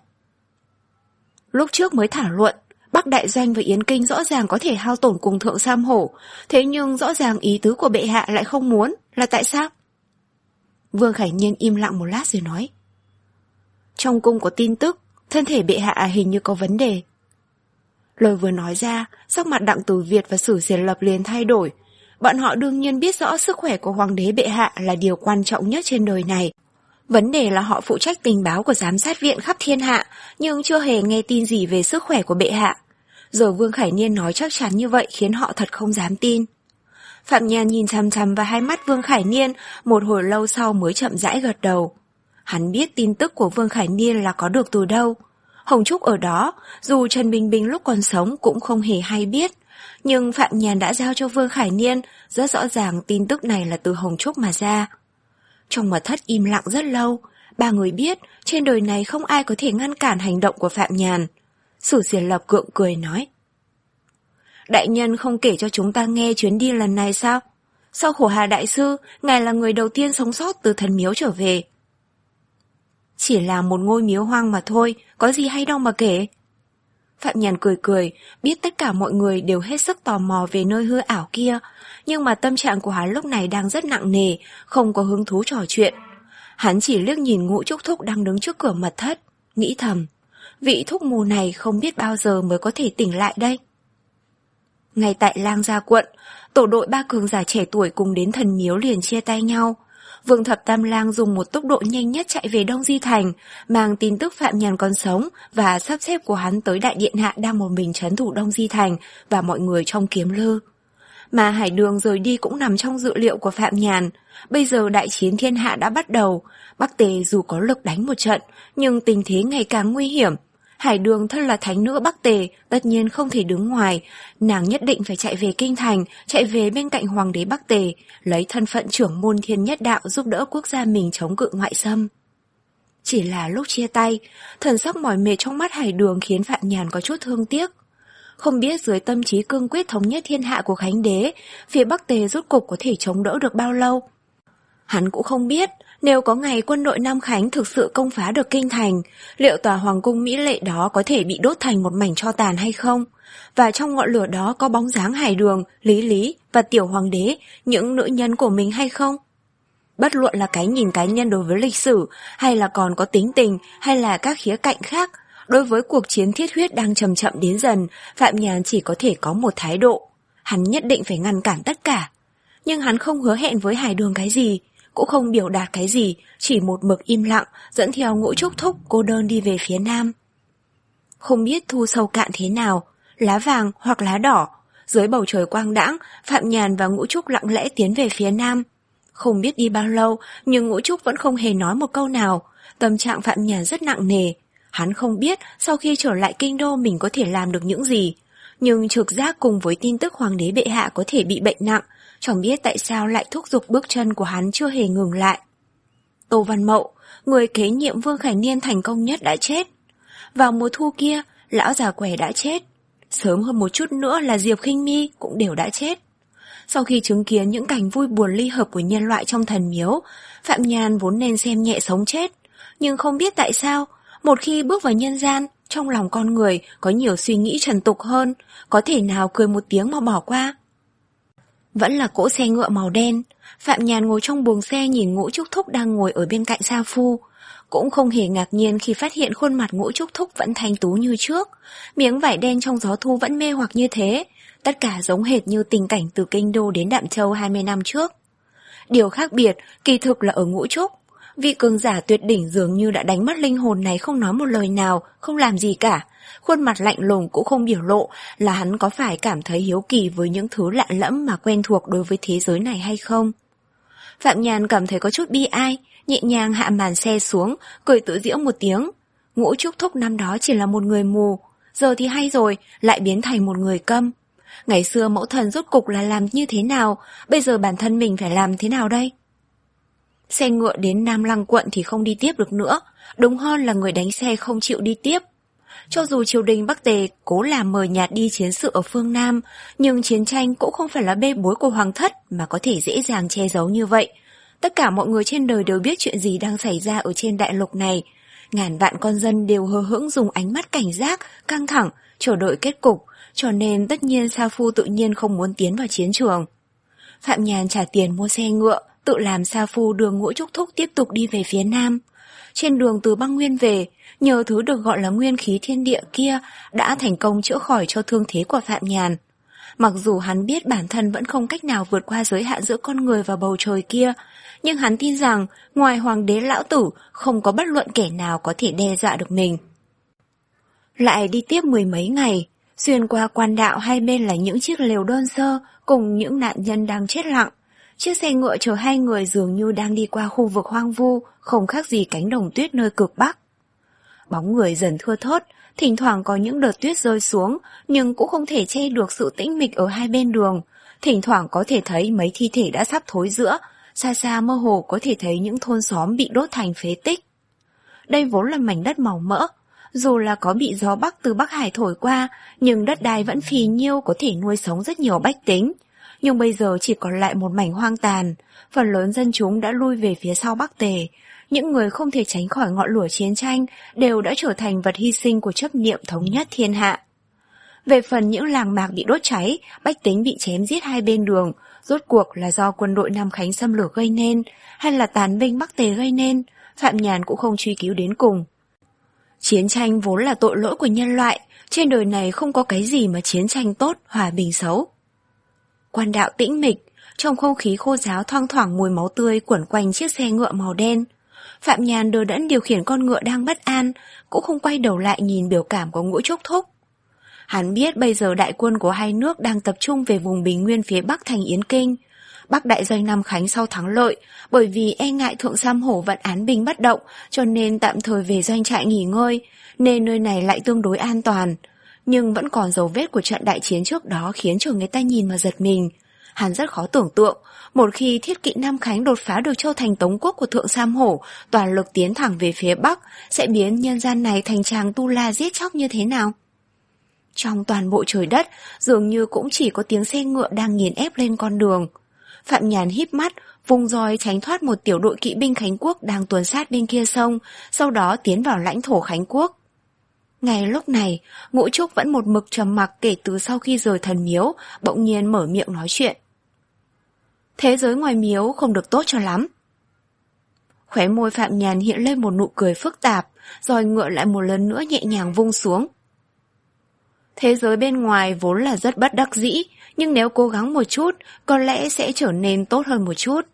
Lúc trước mới thảo luận, Bắc Đại Doanh và Yến Kinh rõ ràng có thể hao tổn cùng Thượng Sam Hổ, thế nhưng rõ ràng ý tứ của bệ hạ lại không muốn, là tại sao? Vương Khải Niên im lặng một lát rồi nói. Trong cung có tin tức, thân thể bệ hạ hình như có vấn đề. Lời vừa nói ra, sắc mặt Đặng Tử Việt và Sử Diệt Lập liền thay đổi. Bọn họ đương nhiên biết rõ sức khỏe của Hoàng đế bệ hạ là điều quan trọng nhất trên đời này. Vấn đề là họ phụ trách tình báo của giám sát viện khắp thiên hạ, nhưng chưa hề nghe tin gì về sức khỏe của bệ hạ. Giờ Vương Khải Niên nói chắc chắn như vậy khiến họ thật không dám tin. Phạm Nhàn nhìn chằm chằm vào hai mắt Vương Khải Niên, một hồi lâu sau mới chậm rãi gật đầu. Hắn biết tin tức của Vương Khải Niên là có được từ đâu. Hồng Trúc ở đó, dù Trần Bình Bình lúc còn sống cũng không hề hay biết. Nhưng Phạm Nhàn đã giao cho Vương Khải Niên, rất rõ ràng tin tức này là từ Hồng Trúc mà ra. Trong mật thất im lặng rất lâu, ba người biết trên đời này không ai có thể ngăn cản hành động của Phạm Nhàn. Sử Diệt Lập gượng cười nói. Đại nhân không kể cho chúng ta nghe chuyến đi lần này sao? Sau Khổ Hà Đại Sư, ngài là người đầu tiên sống sót từ thần miếu trở về. Chỉ là một ngôi miếu hoang mà thôi, có gì hay đâu mà kể. Phạm Nhàn cười cười, biết tất cả mọi người đều hết sức tò mò về nơi hư ảo kia, nhưng mà tâm trạng của hắn lúc này đang rất nặng nề, không có hứng thú trò chuyện. Hắn chỉ liếc nhìn Ngũ Trúc Thúc đang đứng trước cửa mật thất, nghĩ thầm, vị thúc mù này không biết bao giờ mới có thể tỉnh lại đây. Ngay tại Lang Gia quận, tổ đội ba cường giả trẻ tuổi cùng đến thần miếu liền chia tay nhau. Vương Thập Tam Lang dùng một tốc độ nhanh nhất chạy về Đông Di Thành, mang tin tức Phạm Nhàn còn sống và sắp xếp của hắn tới Đại Điện Hạ đang một mình trấn thủ Đông Di Thành và mọi người trong Kiếm Lư. Mà Hải Đường rời đi cũng nằm trong dự liệu của Phạm Nhàn. Bây giờ đại chiến thiên hạ đã bắt đầu. Bắc Tề dù có lực đánh một trận, nhưng tình thế ngày càng nguy hiểm. Hải Đường thân là thánh nữ Bắc Tề, tất nhiên không thể đứng ngoài. Nàng nhất định phải chạy về Kinh Thành, chạy về bên cạnh Hoàng đế Bắc Tề, lấy thân phận trưởng môn Thiên Nhất Đạo giúp đỡ quốc gia mình chống cự ngoại xâm. Chỉ là lúc chia tay, thần sắc mỏi mệt trong mắt Hải Đường khiến Phạm Nhàn có chút thương tiếc. Không biết dưới tâm trí cương quyết thống nhất thiên hạ của Khánh Đế, phía Bắc Tề rốt cục có thể chống đỡ được bao lâu. Hắn cũng không biết, nếu có ngày quân đội Nam Khánh thực sự công phá được Kinh Thành, liệu tòa hoàng cung mỹ lệ đó có thể bị đốt thành một mảnh tro tàn hay không? Và trong ngọn lửa đó có bóng dáng Hải Đường, Lý Lý và Tiểu Hoàng đế, những nữ nhân của mình hay không? Bất luận là cái nhìn cá nhân đối với lịch sử, hay là còn có tính tình, hay là các khía cạnh khác, đối với cuộc chiến thiết huyết đang chậm chậm đến dần, Phạm Nhàn chỉ có thể có một thái độ. Hắn nhất định phải ngăn cản tất cả. Nhưng hắn không hứa hẹn với Hải Đường cái gì, cũng không biểu đạt cái gì, chỉ một mực im lặng, dẫn theo Ngũ Trúc Thúc cô đơn đi về phía nam. Không biết thu sâu cạn thế nào, lá vàng hoặc lá đỏ, dưới bầu trời quang đãng, Phạm Nhàn và Ngũ Trúc lặng lẽ tiến về phía nam. Không biết đi bao lâu, nhưng Ngũ Trúc vẫn không hề nói một câu nào, tâm trạng Phạm Nhàn rất nặng nề. Hắn không biết sau khi trở lại kinh đô mình có thể làm được những gì, nhưng trực giác cùng với tin tức Hoàng đế bệ hạ có thể bị bệnh nặng, chẳng biết tại sao lại thúc giục bước chân của hắn chưa hề ngừng lại. Tô Văn Mậu, người kế nhiệm Vương Khải Niên thành công nhất đã chết. Vào mùa thu kia, lão già quẻ đã chết. Sớm hơn một chút nữa là Diệp Khinh Mi cũng đều đã chết. Sau khi chứng kiến những cảnh vui buồn ly hợp của nhân loại trong thần miếu, Phạm Nhàn vốn nên xem nhẹ sống chết, nhưng không biết tại sao, một khi bước vào nhân gian, trong lòng con người có nhiều suy nghĩ trần tục hơn, có thể nào cười một tiếng mà bỏ qua. Vẫn là cỗ xe ngựa màu đen, Phạm Nhàn ngồi trong buồng xe nhìn Ngũ Trúc Thúc đang ngồi ở bên cạnh Sa Phu. Cũng không hề ngạc nhiên khi phát hiện khuôn mặt Ngũ Trúc Thúc vẫn thanh tú như trước, miếng vải đen trong gió thu vẫn mê hoặc như thế, tất cả giống hệt như tình cảnh từ Kinh Đô đến Đạm Châu hai mươi năm trước. Điều khác biệt kỳ thực là ở Ngũ Trúc. Vị cường giả tuyệt đỉnh dường như đã đánh mất linh hồn này không nói một lời nào, không làm gì cả. Khuôn mặt lạnh lùng cũng không biểu lộ là hắn có phải cảm thấy hiếu kỳ với những thứ lạ lẫm mà quen thuộc đối với thế giới này hay không. Phạm Nhàn cảm thấy có chút bi ai, nhẹ nhàng hạ màn xe xuống, cười tự giễu một tiếng. Ngũ Trúc Thúc năm đó chỉ là một người mù, giờ thì hay rồi, lại biến thành một người câm. Ngày xưa mẫu thần rốt cục là làm như thế nào, bây giờ bản thân mình phải làm thế nào đây? Xe ngựa đến Nam Lăng quận thì không đi tiếp được nữa, đúng hơn là người đánh xe không chịu đi tiếp. Cho dù triều đình Bắc Tề cố làm mờ nhạt đi chiến sự ở phương Nam, nhưng chiến tranh cũng không phải là bê bối của hoàng thất mà có thể dễ dàng che giấu như vậy. Tất cả mọi người trên đời đều biết chuyện gì đang xảy ra ở trên đại lục này. Ngàn vạn con dân đều hờ hững dùng ánh mắt cảnh giác, căng thẳng, chờ đợi kết cục, cho nên tất nhiên Sa Phu tự nhiên không muốn tiến vào chiến trường. Phạm Nhàn trả tiền mua xe ngựa, tự làm Sa Phu đưa Ngũ Trúc Thúc tiếp tục đi về phía Nam. Trên đường từ băng nguyên về, nhờ thứ được gọi là nguyên khí thiên địa kia đã thành công chữa khỏi cho thương thế của Phạm Nhàn. Mặc dù hắn biết bản thân vẫn không cách nào vượt qua giới hạn giữa con người và bầu trời kia, nhưng hắn tin rằng ngoài hoàng đế lão tử không có bất luận kẻ nào có thể đe dọa được mình. Lại đi tiếp mười mấy ngày, xuyên qua quan đạo hai bên là những chiếc lều đơn sơ cùng những nạn nhân đang chết lặng. Chiếc xe ngựa chở hai người dường như đang đi qua khu vực hoang vu, không khác gì cánh đồng tuyết nơi cực Bắc. Bóng người dần thưa thớt, thỉnh thoảng có những đợt tuyết rơi xuống, nhưng cũng không thể che được sự tĩnh mịch ở hai bên đường. Thỉnh thoảng có thể thấy mấy thi thể đã sắp thối rữa, xa xa mơ hồ có thể thấy những thôn xóm bị đốt thành phế tích. Đây vốn là mảnh đất màu mỡ, dù là có bị gió Bắc từ Bắc Hải thổi qua, nhưng đất đai vẫn phì nhiêu có thể nuôi sống rất nhiều bách tính. Nhưng bây giờ chỉ còn lại một mảnh hoang tàn, phần lớn dân chúng đã lui về phía sau Bắc Tề. Những người không thể tránh khỏi ngọn lửa chiến tranh đều đã trở thành vật hy sinh của chấp niệm thống nhất thiên hạ. Về phần những làng mạc bị đốt cháy, bách tính bị chém giết hai bên đường, rốt cuộc là do quân đội Nam Khánh xâm lược gây nên, hay là tàn binh Bắc Tề gây nên, Phạm Nhàn cũng không truy cứu đến cùng. Chiến tranh vốn là tội lỗi của nhân loại, trên đời này không có cái gì mà chiến tranh tốt, hòa bình xấu. Quan đạo tĩnh mịch, trong không khí khô ráo thoang thoảng mùi máu tươi quẩn quanh chiếc xe ngựa màu đen. Phạm Nhàn đờ đẫn điều khiển con ngựa đang bất an, cũng không quay đầu lại nhìn biểu cảm của Ngũ Trúc Thúc. Hắn biết bây giờ đại quân của hai nước đang tập trung về vùng bình nguyên phía bắc thành Yến Kinh. Bắc đại doanh Nam Khánh sau thắng lợi, bởi vì e ngại Thượng Sam Hổ vận án binh bất động, cho nên tạm thời về doanh trại nghỉ ngơi, nên nơi này lại tương đối an toàn. Nhưng vẫn còn dấu vết của trận đại chiến trước đó khiến cho người ta nhìn mà giật mình. Hắn rất khó tưởng tượng, một khi thiết kỵ Nam Khánh đột phá được châu thành Tống Quốc của Thượng Sam Hổ, toàn lực tiến thẳng về phía Bắc, sẽ biến nhân gian này thành tràng tu la giết chóc như thế nào? Trong toàn bộ trời đất, dường như cũng chỉ có tiếng xe ngựa đang nghiền ép lên con đường. Phạm Nhàn híp mắt, vùng roi tránh thoát một tiểu đội kỵ binh Khánh Quốc đang tuần sát bên kia sông, sau đó tiến vào lãnh thổ Khánh Quốc. Ngay lúc này, Ngũ Trúc vẫn một mực trầm mặc kể từ sau khi rời thần miếu, bỗng nhiên mở miệng nói chuyện. Thế giới ngoài miếu không được tốt cho lắm. Khóe môi Phạm Nhàn hiện lên một nụ cười phức tạp, rồi ngựa lại một lần nữa nhẹ nhàng vung xuống. Thế giới bên ngoài vốn là rất bất đắc dĩ, nhưng nếu cố gắng một chút, có lẽ sẽ trở nên tốt hơn một chút.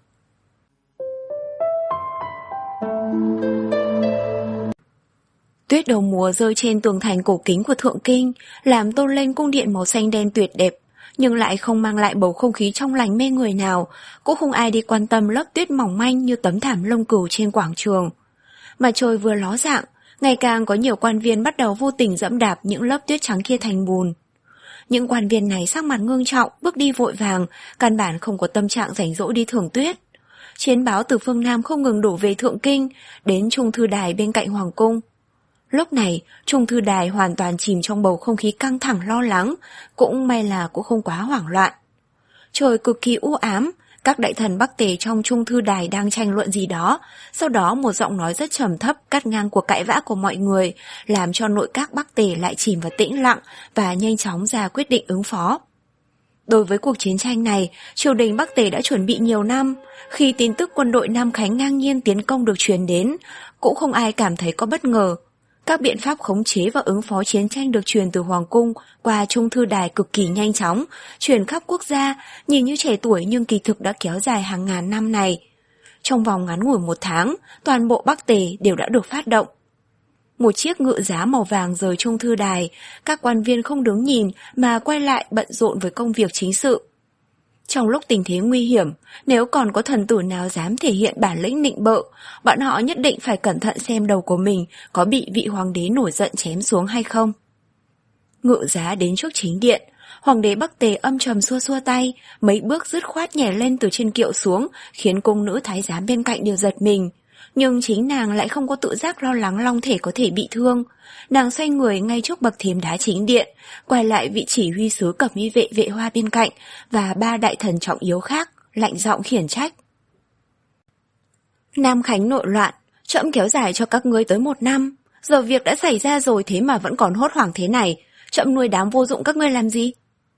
Tuyết đầu mùa rơi trên tường thành cổ kính của Thượng Kinh, làm tôn lên cung điện màu xanh đen tuyệt đẹp, nhưng lại không mang lại bầu không khí trong lành mê người nào, cũng không ai đi quan tâm lớp tuyết mỏng manh như tấm thảm lông cừu trên quảng trường. Mà trời vừa ló dạng, ngày càng có nhiều quan viên bắt đầu vô tình dẫm đạp những lớp tuyết trắng kia thành bùn. Những quan viên này sắc mặt ngưng trọng, bước đi vội vàng, căn bản không có tâm trạng rảnh rỗi đi thưởng tuyết. Chiến báo từ phương Nam không ngừng đổ về Thượng Kinh, đến Trung Thư Đài bên cạnh Hoàng Cung. Lúc này, Trung Thư Đài hoàn toàn chìm trong bầu không khí căng thẳng lo lắng, cũng may là cũng không quá hoảng loạn. Trời cực kỳ u ám, các đại thần Bắc Tề trong Trung Thư Đài đang tranh luận gì đó, sau đó một giọng nói rất trầm thấp cắt ngang cuộc cãi vã của mọi người, làm cho nội các Bắc Tề lại chìm vào tĩnh lặng và nhanh chóng ra quyết định ứng phó. Đối với cuộc chiến tranh này, triều đình Bắc Tề đã chuẩn bị nhiều năm, khi tin tức quân đội Nam Khánh ngang nhiên tiến công được truyền đến, cũng không ai cảm thấy có bất ngờ. Các biện pháp khống chế và ứng phó chiến tranh được truyền từ Hoàng Cung qua Trung Thư Đài cực kỳ nhanh chóng, truyền khắp quốc gia, nhìn như trẻ tuổi nhưng kỳ thực đã kéo dài hàng ngàn năm này. Trong vòng ngắn ngủi một tháng, toàn bộ Bắc Tề đều đã được phát động. Một chiếc ngựa giá màu vàng rời Trung Thư Đài, các quan viên không đứng nhìn mà quay lại bận rộn với công việc chính sự. Trong lúc tình thế nguy hiểm, nếu còn có thần tử nào dám thể hiện bản lĩnh nịnh bợ, bọn họ nhất định phải cẩn thận xem đầu của mình có bị vị hoàng đế nổi giận chém xuống hay không. Ngựa giá đến trước chính điện, hoàng đế Bắc Tề âm trầm xua xua tay, mấy bước dứt khoát nhảy lên từ trên kiệu xuống, khiến cung nữ thái giám bên cạnh đều giật mình. Nhưng chính nàng lại không có tự giác lo lắng long thể có thể bị thương. Nàng xoay người ngay trước bậc thềm đá chính điện, quay lại vị chỉ huy sứ cẩm y vệ Vệ Hoa bên cạnh và ba đại thần trọng yếu khác, lạnh giọng khiển trách. Nam Khánh nội loạn, trẫm kéo dài cho các ngươi tới một năm. Giờ việc đã xảy ra rồi thế mà vẫn còn hốt hoảng thế này, trẫm nuôi đám vô dụng các ngươi làm gì?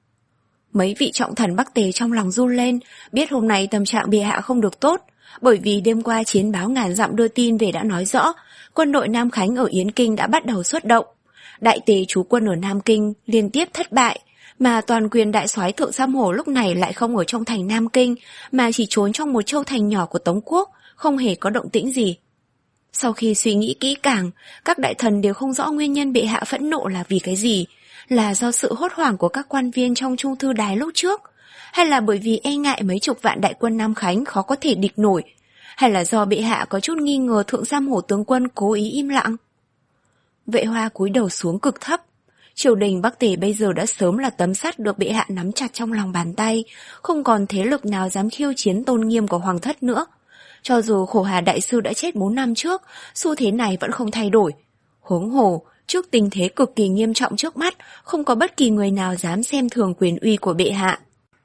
Mấy vị trọng thần Bắc Tề trong lòng run lên, biết hôm nay tâm trạng bệ hạ không được tốt, bởi vì đêm qua chiến báo ngàn dặm đưa tin về đã nói rõ, quân đội Nam Khánh ở Yến Kinh đã bắt đầu xuất động. Đại tề trú quân ở Nam Kinh liên tiếp thất bại, mà toàn quyền đại soái Thượng Sam Hổ lúc này lại không ở trong thành Nam Kinh, mà chỉ trốn trong một châu thành nhỏ của Tống Quốc, không hề có động tĩnh gì. Sau khi suy nghĩ kỹ càng, các đại thần đều không rõ nguyên nhân bệ hạ phẫn nộ là vì cái gì, là do sự hốt hoảng của các quan viên trong Trung Thư Đài lúc trước, hay là bởi vì e ngại mấy chục vạn đại quân Nam Khánh khó có thể địch nổi, hay là do bệ hạ có chút nghi ngờ Thượng Sam Hổ tướng quân cố ý im lặng. Vệ Hoa cúi đầu xuống cực thấp. Triều đình Bắc Tề bây giờ đã sớm là tấm sắt được bệ hạ nắm chặt trong lòng bàn tay, không còn thế lực nào dám khiêu chiến tôn nghiêm của hoàng thất nữa. Cho dù Khổ Hà đại sư đã chết bốn năm trước, xu thế này vẫn không thay đổi. Huống hồ, trước tình thế cực kỳ nghiêm trọng trước mắt, không có bất kỳ người nào dám xem thường quyền uy của bệ hạ.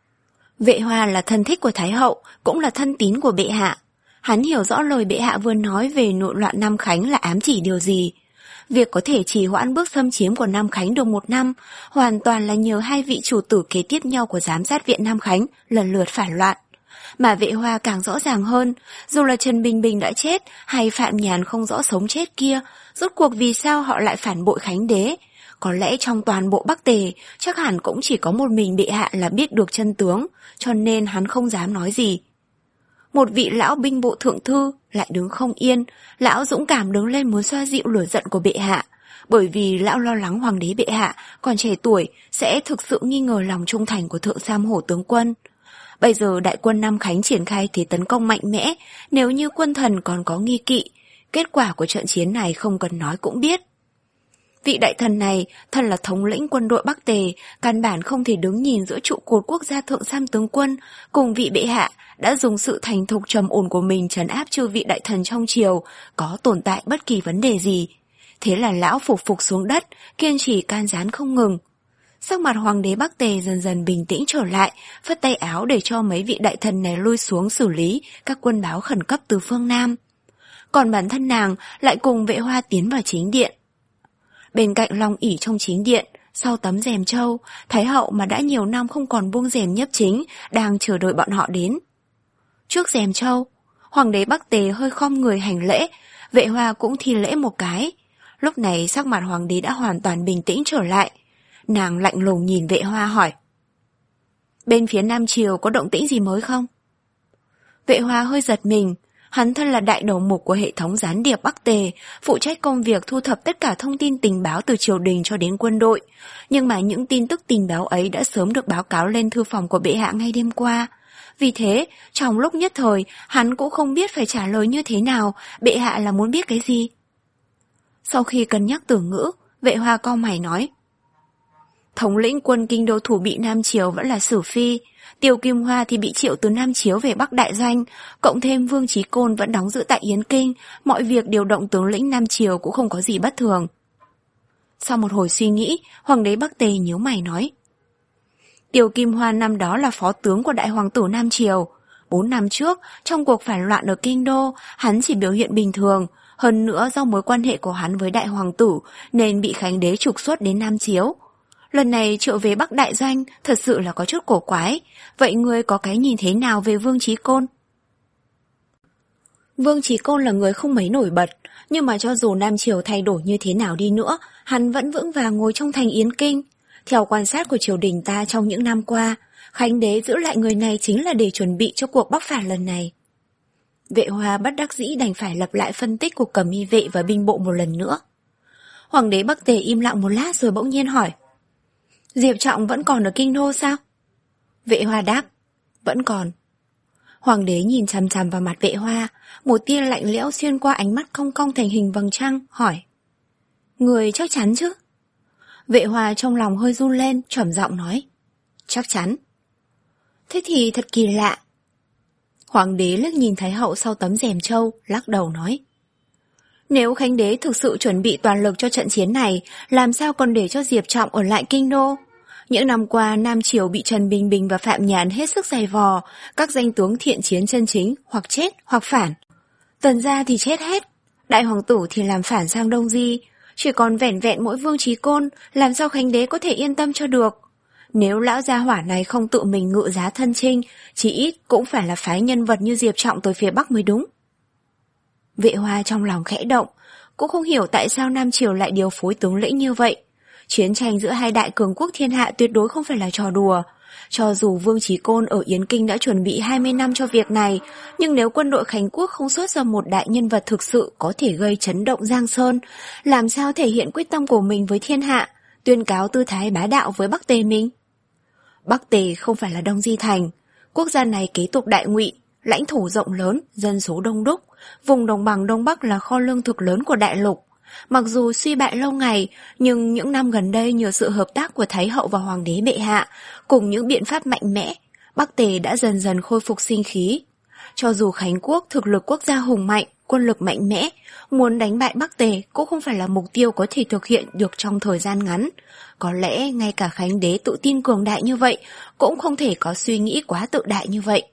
Vệ Hoa là thân thích của Thái hậu, cũng là thân tín của bệ hạ. Hắn hiểu rõ lời bệ hạ vừa nói về nội loạn Nam Khánh là ám chỉ điều gì. Việc có thể trì hoãn bước xâm chiếm của Nam Khánh được một năm, hoàn toàn là nhờ hai vị chủ tử kế tiếp nhau của giám sát viện Nam Khánh lần lượt phản loạn. Mà Vệ Hoa càng rõ ràng hơn, dù là Trần Bình Bình đã chết hay Phạm Nhàn không rõ sống chết kia, rốt cuộc vì sao họ lại phản bội Khánh đế? Có lẽ trong toàn bộ Bắc Tề, chắc hẳn cũng chỉ có một mình bệ hạ là biết được chân tướng, cho nên hắn không dám nói gì. Một vị lão binh bộ thượng thư lại đứng không yên, lão dũng cảm đứng lên muốn xoa dịu lửa giận của bệ hạ, bởi vì lão lo lắng hoàng đế bệ hạ còn trẻ tuổi sẽ thực sự nghi ngờ lòng trung thành của Thượng Sam Hổ tướng quân. Bây giờ đại quân Nam Khánh triển khai thế tấn công mạnh mẽ, nếu như quân thần còn có nghi kỵ, kết quả của trận chiến này không cần nói cũng biết. Vị đại thần này, thân là thống lĩnh quân đội Bắc Tề, căn bản không thể đứng nhìn giữa trụ cột quốc gia Thượng Sam tướng quân cùng vị bệ hạ đã dùng sự thành thục trầm ổn của mình trấn áp chư vị đại thần trong triều, có tồn tại bất kỳ vấn đề gì. Thế là lão phục phục xuống đất, kiên trì can gián không ngừng. Sắc mặt hoàng đế Bắc Tề dần dần bình tĩnh trở lại, phất tay áo để cho mấy vị đại thần này lui xuống xử lý các quân báo khẩn cấp từ phương Nam. Còn bản thân nàng lại cùng Vệ Hoa tiến vào chính điện. Bên cạnh long ỷ trong chính điện, sau tấm rèm trâu, Thái hậu mà đã nhiều năm không còn buông rèm nhiếp chính, đang chờ đợi bọn họ đến. Trước rèm trâu, hoàng đế Bắc Tề hơi khom người hành lễ, Vệ Hoa cũng thi lễ một cái. Lúc này sắc mặt hoàng đế đã hoàn toàn bình tĩnh trở lại. Nàng lạnh lùng nhìn Vệ Hoa hỏi: bên phía Nam Triều có động tĩnh gì mới không? Vệ Hoa hơi giật mình. Hắn thân là đại đầu mục của hệ thống gián điệp Bắc Tề, phụ trách công việc thu thập tất cả thông tin tình báo từ triều đình cho đến quân đội. Nhưng mà những tin tức tình báo ấy đã sớm được báo cáo lên thư phòng của bệ hạ ngay đêm qua. Vì thế, trong lúc nhất thời, hắn cũng không biết phải trả lời như thế nào, bệ hạ là muốn biết cái gì. Sau khi cân nhắc từ ngữ, Vệ Hoa cau mày nói: thống lĩnh quân kinh đô thủ bị Nam Chiếu vẫn là Sử Phi, Tiêu Kim Hoa thì bị triệu từ Nam Chiếu về Bắc Đại Doanh, cộng thêm Vương Chí Côn vẫn đóng giữ tại Yến Kinh, mọi việc điều động tướng lĩnh Nam Chiếu cũng không có gì bất thường. Sau một hồi suy nghĩ, hoàng đế Bắc Tề nhíu mày nói: Tiêu Kim Hoa năm đó là phó tướng của đại hoàng tử Nam Triều. Bốn năm trước, trong cuộc phản loạn ở Kinh Đô, hắn chỉ biểu hiện bình thường. Hơn nữa do mối quan hệ của hắn với đại hoàng tử nên bị Khánh đế trục xuất đến Nam Chiếu. Lần này triệu về Bắc Đại Doanh thật sự là có chút cổ quái. Vậy ngươi có cái nhìn thế nào về Vương Chí Côn? Vương Chí Côn là người không mấy nổi bật, nhưng mà cho dù Nam Triều thay đổi như thế nào đi nữa, hắn vẫn vững vàng ngồi trong thành Yến Kinh. Theo quan sát của triều đình ta trong những năm qua, Khánh đế giữ lại người này chính là để chuẩn bị cho cuộc bắc phạt lần này. Vệ Hoa bất đắc dĩ đành phải lặp lại phân tích của Cẩm Y vệ và binh bộ một lần nữa. Hoàng đế Bắc Tề im lặng một lát rồi bỗng nhiên hỏi: Diệp Trọng vẫn còn ở Kinh Đô sao? Vệ Hoa đáp: Vẫn còn. Hoàng đế nhìn chằm chằm vào mặt Vệ Hoa, một tia lạnh lẽo xuyên qua ánh mắt cong cong thành hình vầng trăng, hỏi: Người chắc chắn chứ? Vệ Hoa trong lòng hơi run lên, trầm giọng nói: Chắc chắn. Thế thì thật kỳ lạ. Hoàng đế liếc nhìn Thái hậu sau tấm rèm trâu, lắc đầu nói. Nếu Khánh đế thực sự chuẩn bị toàn lực cho trận chiến này, làm sao còn để cho Diệp Trọng ở lại kinh đô? Những năm qua, Nam Triều bị Trần Bình Bình và Phạm Nhàn hết sức giày vò, các danh tướng thiện chiến chân chính, hoặc chết, hoặc phản. Tần gia thì chết hết, đại hoàng tử thì làm phản sang Đông Di, chỉ còn vẻn vẹn mỗi Vương Chí Côn, làm sao Khánh đế có thể yên tâm cho được? Nếu lão gia hỏa này không tự mình ngự giá thân chinh, chỉ ít cũng phải là phái nhân vật như Diệp Trọng tới phía Bắc mới đúng. Vệ Hoa trong lòng khẽ động, cũng không hiểu tại sao Nam Triều lại điều phối tướng lĩnh như vậy. Chiến tranh giữa hai đại cường quốc thiên hạ tuyệt đối không phải là trò đùa. Cho dù Vương Chí Côn ở Yến Kinh đã chuẩn bị hai mươi năm cho việc này, nhưng nếu quân đội Khánh quốc không xuất ra một đại nhân vật thực sự có thể gây chấn động Giang Sơn, làm sao thể hiện quyết tâm của mình với thiên hạ, tuyên cáo tư thái bá đạo với Bắc Tề mình? Bắc Tề không phải là Đông Di Thành, quốc gia này kế tục Đại Ngụy, lãnh thổ rộng lớn, dân số đông đúc, vùng đồng bằng Đông Bắc là kho lương thực lớn của đại lục. Mặc dù suy bại lâu ngày, nhưng những năm gần đây nhờ sự hợp tác của Thái hậu và Hoàng đế bệ hạ, cùng những biện pháp mạnh mẽ, Bắc Tề đã dần dần khôi phục sinh khí. Cho dù Khánh quốc thực lực quốc gia hùng mạnh, quân lực mạnh mẽ, muốn đánh bại Bắc Tề cũng không phải là mục tiêu có thể thực hiện được trong thời gian ngắn. Có lẽ ngay cả Khánh đế tự tin cường đại như vậy cũng không thể có suy nghĩ quá tự đại như vậy.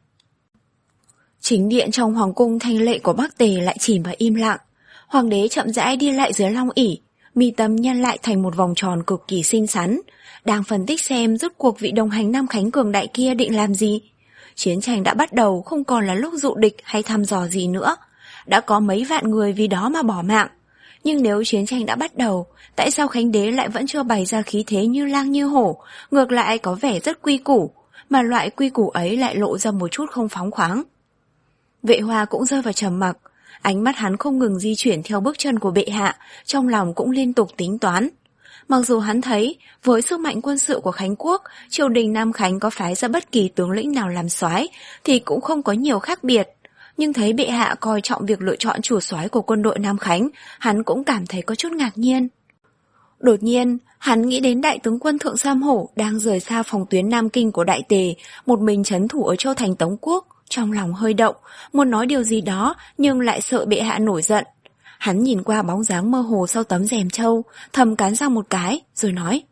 Chính điện trong hoàng cung thanh lệ của Bắc Tề lại chìm vào im lặng. Hoàng đế chậm rãi đi lại dưới long ỷ, mi tâm nhăn lại thành một vòng tròn cực kỳ xinh xắn, đang phân tích xem rốt cuộc vị đồng hành Nam Khánh cường đại kia định làm gì. Chiến tranh đã bắt đầu, không còn là lúc dụ địch hay thăm dò gì nữa. Đã có mấy vạn người vì đó mà bỏ mạng. Nhưng nếu chiến tranh đã bắt đầu, tại sao Khánh đế lại vẫn chưa bày ra khí thế như lang như hổ, ngược lại có vẻ rất quy củ, mà loại quy củ ấy lại lộ ra một chút không phóng khoáng. Vệ Hoa cũng rơi vào trầm mặc, ánh mắt hắn không ngừng di chuyển theo bước chân của bệ hạ, trong lòng cũng liên tục tính toán. Mặc dù hắn thấy, với sức mạnh quân sự của Khánh quốc, triều đình Nam Khánh có phái ra bất kỳ tướng lĩnh nào làm soái thì cũng không có nhiều khác biệt. Nhưng thấy bệ hạ coi trọng việc lựa chọn chủ soái của quân đội Nam Khánh, hắn cũng cảm thấy có chút ngạc nhiên. Đột nhiên, hắn nghĩ đến đại tướng quân Thượng Sam Hổ đang rời xa phòng tuyến Nam Kinh của Đại Tề, một mình trấn thủ ở châu thành Tống Quốc. Trong lòng hơi động, muốn nói điều gì đó nhưng lại sợ bệ hạ nổi giận. Hắn nhìn qua bóng dáng mơ hồ sau tấm rèm trâu, thầm cắn răng một cái, rồi nói.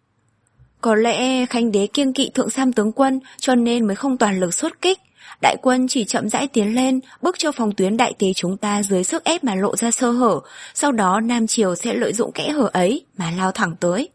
Có lẽ Khánh đế kiêng kỵ Thượng Sam tướng quân cho nên mới không toàn lực xuất kích. Đại quân chỉ chậm rãi tiến lên, bước cho phòng tuyến Đại Tề chúng ta dưới sức ép mà lộ ra sơ hở, sau đó Nam Triều sẽ lợi dụng kẽ hở ấy mà lao thẳng tới.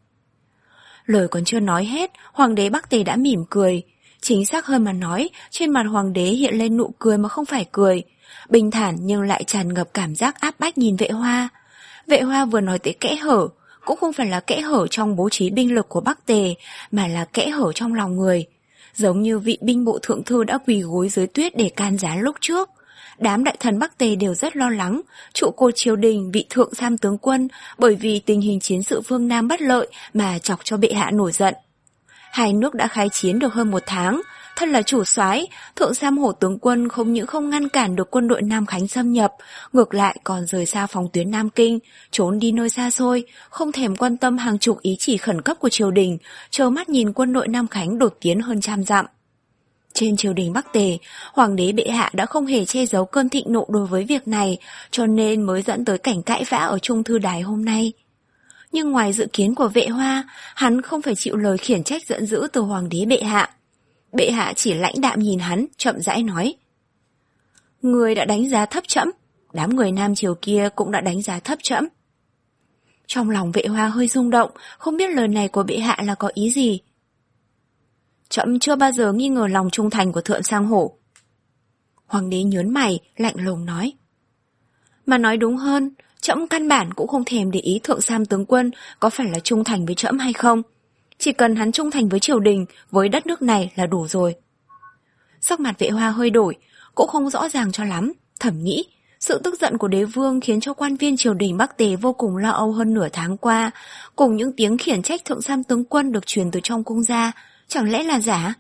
Lời còn chưa nói hết, Hoàng đế Bắc Tề đã mỉm cười. Chính xác hơn mà nói, trên mặt Hoàng đế hiện lên nụ cười mà không phải cười. Bình thản nhưng lại tràn ngập cảm giác áp bách nhìn Vệ Hoa. Vệ Hoa vừa nói tới kẽ hở, cũng không phải là kẽ hở trong bố trí binh lực của Bắc Tề, mà là kẽ hở trong lòng người. Giống như vị binh bộ thượng thư đã quỳ gối dưới tuyết để can gián lúc trước. Đám đại thần Bắc Tề đều rất lo lắng, trụ cột triều đình vị Thượng Sam tướng quân bởi vì tình hình chiến sự phương Nam bất lợi mà chọc cho bệ hạ nổi giận. Hai nước đã khai chiến được hơn một tháng, thân là chủ soái, Thượng Sam Hổ tướng quân không những không ngăn cản được quân đội Nam Khánh xâm nhập, ngược lại còn rời xa phòng tuyến Nam Kinh, trốn đi nơi xa xôi, không thèm quan tâm hàng chục ý chỉ khẩn cấp của triều đình, trơ mắt nhìn quân đội Nam Khánh đột tiến hơn trăm dặm. Trên triều đình Bắc Tề, Hoàng đế bệ hạ đã không hề che giấu cơn thịnh nộ đối với việc này, cho nên mới dẫn tới cảnh cãi vã ở Trung Thư Đài hôm nay. Nhưng ngoài dự kiến của Vệ Hoa, hắn không phải chịu lời khiển trách giận dữ từ Hoàng đế bệ hạ. Bệ hạ chỉ lãnh đạm nhìn hắn, chậm rãi nói. Người đã đánh giá thấp trẫm, đám người Nam Triều kia cũng đã đánh giá thấp trẫm. Trong lòng Vệ Hoa hơi rung động, không biết lời này của bệ hạ là có ý gì. Trẫm chưa bao giờ nghi ngờ lòng trung thành của Thượng Sam Hổ. Hoàng đế nhớn mày, lạnh lùng nói. Mà nói đúng hơn, trẫm căn bản cũng không thèm để ý Thượng Sam tướng quân có phải là trung thành với trẫm hay không. Chỉ cần hắn trung thành với triều đình, với đất nước này là đủ rồi. Sắc mặt Vệ Hoa hơi đổi, cũng không rõ ràng cho lắm, thầm nghĩ. Sự tức giận của đế vương khiến cho quan viên triều đình Bắc Tề vô cùng lo âu hơn nửa tháng qua, cùng những tiếng khiển trách Thượng Sam tướng quân được truyền từ trong cung ra, chẳng lẽ là giả?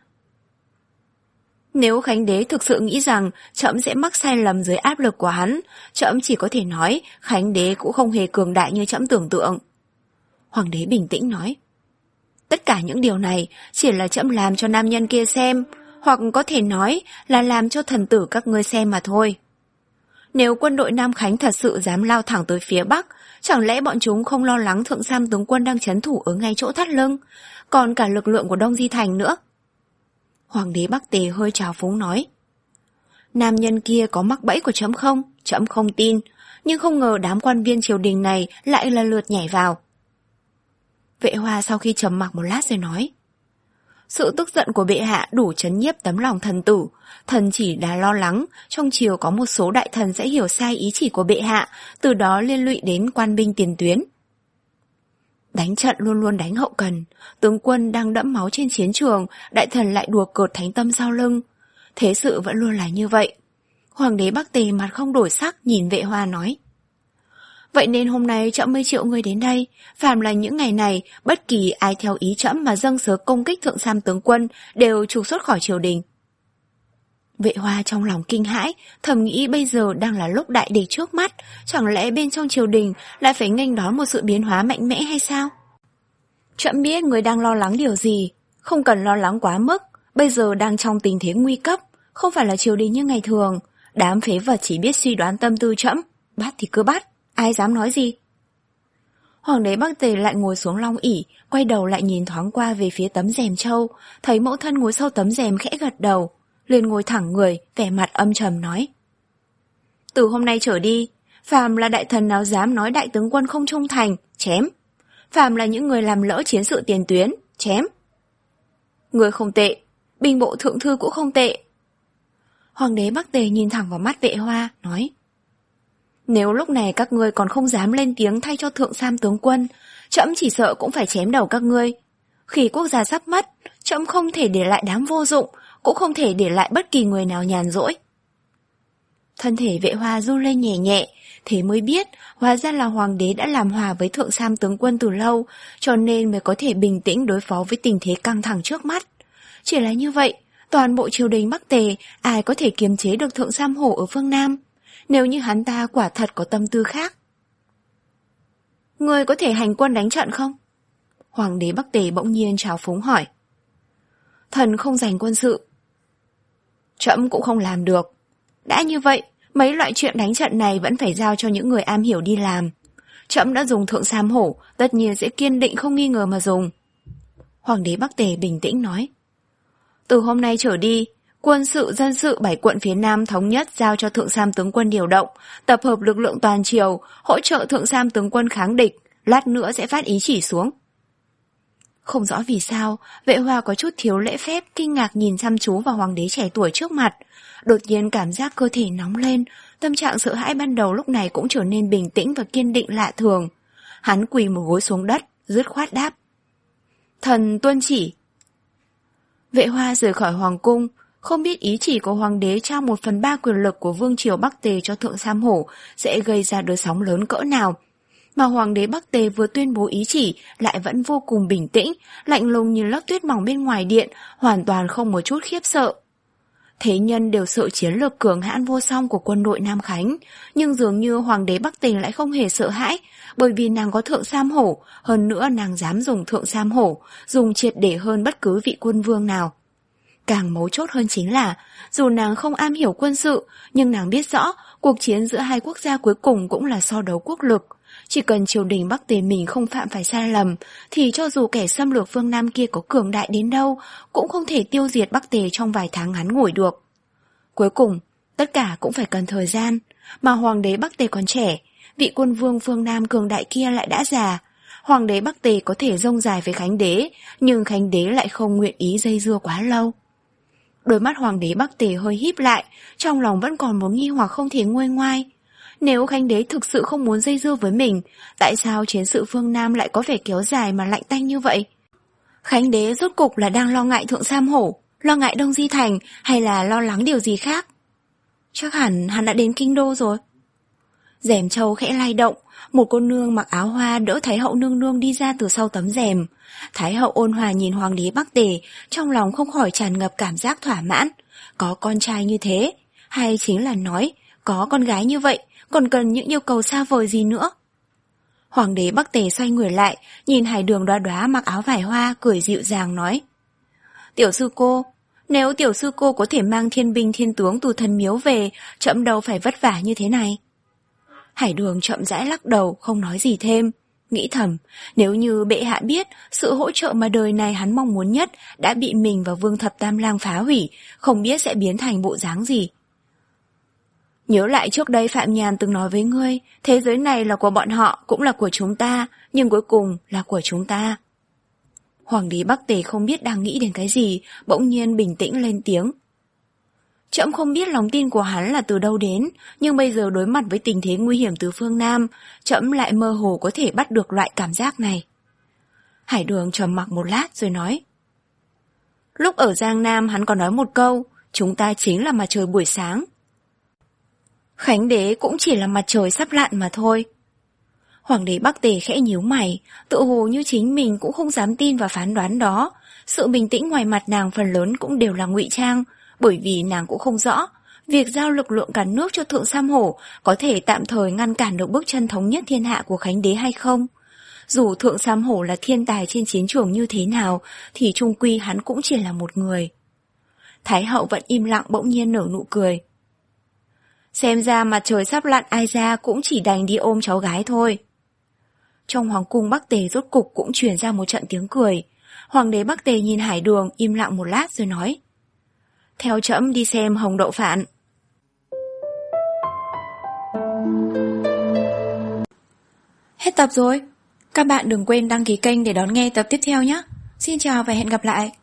Nếu Khánh đế thực sự nghĩ rằng trẫm sẽ mắc sai lầm dưới áp lực của hắn, trẫm chỉ có thể nói Khánh đế cũng không hề cường đại như trẫm tưởng tượng. Hoàng đế bình tĩnh nói. Tất cả những điều này chỉ là trẫm làm cho nam nhân kia xem, hoặc có thể nói là làm cho thần tử các ngươi xem mà thôi. Nếu quân đội Nam Khánh thật sự dám lao thẳng tới phía Bắc, chẳng lẽ bọn chúng không lo lắng Thượng Sam tướng quân đang trấn thủ ở ngay chỗ thắt lưng, còn cả lực lượng của Đông Di Thành nữa? Hoàng đế Bắc Tề hơi trào phúng nói. Nam nhân kia có mắc bẫy của trẫm không? Trẫm không tin, nhưng không ngờ đám quan viên triều đình này lại lần lượt nhảy vào. Vệ Hoa sau khi trầm mặc một lát rồi nói. Sự tức giận của bệ hạ đủ trấn nhiếp tấm lòng thần tử, thần chỉ đã lo lắng trong triều có một số đại thần sẽ hiểu sai ý chỉ của bệ hạ, từ đó liên lụy đến quan binh tiền tuyến. Đánh trận luôn luôn đánh hậu cần, tướng quân đang đẫm máu trên chiến trường, đại thần lại đùa cợt thánh tâm sau lưng. Thế sự vẫn luôn là như vậy. Hoàng đế Bắc Tề mặt không đổi sắc nhìn Vệ Hoa nói. Vậy nên hôm nay trẫm mới triệu ngươi đến đây, phàm là những ngày này, bất kỳ ai theo ý trẫm mà dâng sớ công kích Thượng Sam tướng quân đều trục xuất khỏi triều đình. Vệ Hoa trong lòng kinh hãi, thầm nghĩ bây giờ đang là lúc đại địch trước mắt, chẳng lẽ bên trong triều đình lại phải nghênh đón một sự biến hóa mạnh mẽ hay sao? Trẫm biết người đang lo lắng điều gì, không cần lo lắng quá mức, bây giờ đang trong tình thế nguy cấp, không phải là triều đình như ngày thường, đám phế vật chỉ biết suy đoán tâm tư trẫm, bắt thì cứ bắt, ai dám nói gì? Hoàng đế Bắc Tề lại ngồi xuống long ỷ, quay đầu lại nhìn thoáng qua về phía tấm rèm trâu, thấy mẫu thân ngồi sau tấm rèm khẽ gật đầu, liền ngồi thẳng người, vẻ mặt âm trầm nói. Từ hôm nay trở đi, phàm là đại thần nào dám nói đại tướng quân không trung thành, chém. Phàm là những người làm lỡ chiến sự tiền tuyến, chém. Người không tệ, binh bộ thượng thư cũng không tệ. Hoàng đế Bắc Tề nhìn thẳng vào mắt Vệ Hoa, nói. Nếu lúc này các ngươi còn không dám lên tiếng thay cho Thượng Sam tướng quân, trẫm chỉ sợ cũng phải chém đầu các ngươi. Khi quốc gia sắp mất, trẫm không thể để lại đám vô dụng, cũng không thể để lại bất kỳ người nào nhàn rỗi. Thân thể Vệ Hoa run lên nhẹ nhẹ, thế mới biết hóa ra là hoàng đế đã làm hòa với Thượng Sam tướng quân từ lâu, cho nên mới có thể bình tĩnh đối phó với tình thế căng thẳng trước mắt. Chỉ là như vậy, toàn bộ triều đình Bắc Tề ai có thể kiềm chế được Thượng Sam Hổ ở phương Nam, nếu như hắn ta quả thật có tâm tư khác. Ngươi có thể hành quân đánh trận không? Hoàng đế Bắc Tề bỗng nhiên trào phúng hỏi. Thần không giành quân sự. Trẫm cũng không làm được. Đã như vậy, mấy loại chuyện đánh trận này vẫn phải giao cho những người am hiểu đi làm. Trẫm đã dùng Thượng Sam Hổ, tất nhiên sẽ kiên định không nghi ngờ mà dùng. Hoàng đế Bắc Tề bình tĩnh nói. Từ hôm nay trở đi, quân sự dân sự bảy quận phía Nam thống nhất giao cho Thượng Sam tướng quân điều động, tập hợp lực lượng toàn triều, hỗ trợ Thượng Sam tướng quân kháng địch, lát nữa sẽ phát ý chỉ xuống. Không rõ vì sao, Vệ Hoa có chút thiếu lễ phép, kinh ngạc nhìn chăm chú vào hoàng đế trẻ tuổi trước mặt. Đột nhiên cảm giác cơ thể nóng lên, tâm trạng sợ hãi ban đầu lúc này cũng trở nên bình tĩnh và kiên định lạ thường. Hắn quỳ một gối xuống đất, dứt khoát đáp. Thần tuân chỉ. Vệ Hoa rời khỏi hoàng cung, không biết ý chỉ của hoàng đế trao một phần ba quyền lực của vương triều Bắc Tề cho Thượng Sam Hổ sẽ gây ra đợt sóng lớn cỡ nào. Mà hoàng đế Bắc Tề vừa tuyên bố ý chỉ lại vẫn vô cùng bình tĩnh, lạnh lùng như lớp tuyết mỏng bên ngoài điện, hoàn toàn không một chút khiếp sợ. Thế nhân đều sợ chiến lược cường hãn vô song của quân đội Nam Khánh, nhưng dường như hoàng đế Bắc Tề lại không hề sợ hãi, bởi vì nàng có Thượng Sam Hổ, hơn nữa nàng dám dùng Thượng Sam Hổ, dùng triệt để hơn bất cứ vị quân vương nào. Càng mấu chốt hơn chính là, dù nàng không am hiểu quân sự, nhưng nàng biết rõ cuộc chiến giữa hai quốc gia cuối cùng cũng là so đấu quốc lực. Chỉ cần triều đình Bắc Tề mình không phạm phải sai lầm, thì cho dù kẻ xâm lược phương Nam kia có cường đại đến đâu, cũng không thể tiêu diệt Bắc Tề trong vài tháng ngắn ngủi được. Cuối cùng, tất cả cũng phải cần thời gian, mà hoàng đế Bắc Tề còn trẻ, vị quân vương phương Nam cường đại kia lại đã già. Hoàng đế Bắc Tề có thể rông dài với Khánh đế, nhưng Khánh đế lại không nguyện ý dây dưa quá lâu. Đôi mắt hoàng đế Bắc Tề hơi híp lại, trong lòng vẫn còn một nghi hoặc không thể nguôi ngoai. Nếu Khánh đế thực sự không muốn dây dưa với mình, tại sao chiến sự phương Nam lại có vẻ kéo dài mà lạnh tanh như vậy? Khánh đế rốt cục là đang lo ngại Thượng Sam Hổ, lo ngại Đông Di Thành, hay là lo lắng điều gì khác? Chắc hẳn hắn đã đến kinh đô rồi. Rèm trâu khẽ lay động, một cô nương mặc áo hoa đỡ Thái hậu nương nương đi ra từ sau tấm rèm. Thái hậu ôn hòa nhìn hoàng đế Bắc Tề, trong lòng không khỏi tràn ngập cảm giác thỏa mãn. Có con trai như thế, hay chính là nói, có con gái như vậy, còn cần những yêu cầu xa vời gì nữa? Hoàng đế Bắc Tề xoay người lại, nhìn Hải Đường Đoá Đoá mặc áo vải hoa, cười dịu dàng nói. Tiểu sư cô, Nếu tiểu sư cô có thể mang thiên binh thiên tướng từ thần miếu về, trẫm đâu phải vất vả như thế này. Hải Đường chậm rãi lắc đầu, không nói gì thêm. Nghĩ thầm, nếu như bệ hạ biết sự hỗ trợ mà đời này hắn mong muốn nhất đã bị mình và Vương Thập Tam Lang phá hủy, không biết sẽ biến thành bộ dáng gì. Nhớ lại trước đây Phạm Nhàn từng nói với ngươi, thế giới này là của bọn họ, cũng là của chúng ta, nhưng cuối cùng là của chúng ta. Hoàng đế Bắc Tề không biết đang nghĩ đến cái gì, bỗng nhiên bình tĩnh lên tiếng. Trẫm không biết lòng tin của hắn là từ đâu đến, nhưng bây giờ đối mặt với tình thế nguy hiểm từ phương Nam, trẫm lại mơ hồ có thể bắt được loại cảm giác này. Hải Đường trầm mặc một lát rồi nói. Lúc ở Giang Nam hắn còn nói một câu, chúng ta chính là mặt trời buổi sáng. Khánh đế cũng chỉ là mặt trời sắp lặn mà thôi. Hoàng đế Bắc Tề khẽ nhíu mày, tự hồ như chính mình cũng không dám tin vào phán đoán đó. Sự bình tĩnh ngoài mặt nàng phần lớn cũng đều là ngụy trang, bởi vì nàng cũng không rõ, việc giao lực lượng cả nước cho Thượng Sam Hổ có thể tạm thời ngăn cản được bước chân thống nhất thiên hạ của Khánh đế hay không. Dù Thượng Sam Hổ là thiên tài trên chiến trường như thế nào, thì chung quy hắn cũng chỉ là một người. Thái hậu vẫn im lặng bỗng nhiên nở nụ cười. Xem ra mặt trời sắp lặn ai ra cũng chỉ đành đi ôm cháu gái thôi. Trong hoàng cung Bắc Tề rốt cục cũng truyền ra một trận tiếng cười. Hoàng đế Bắc Tề nhìn Hải Đường im lặng một lát rồi nói. Theo trẫm đi xem Hồng Đậu Phạn. Hết tập rồi. Các bạn đừng quên đăng ký kênh để đón nghe tập tiếp theo nhé. Xin chào và hẹn gặp lại.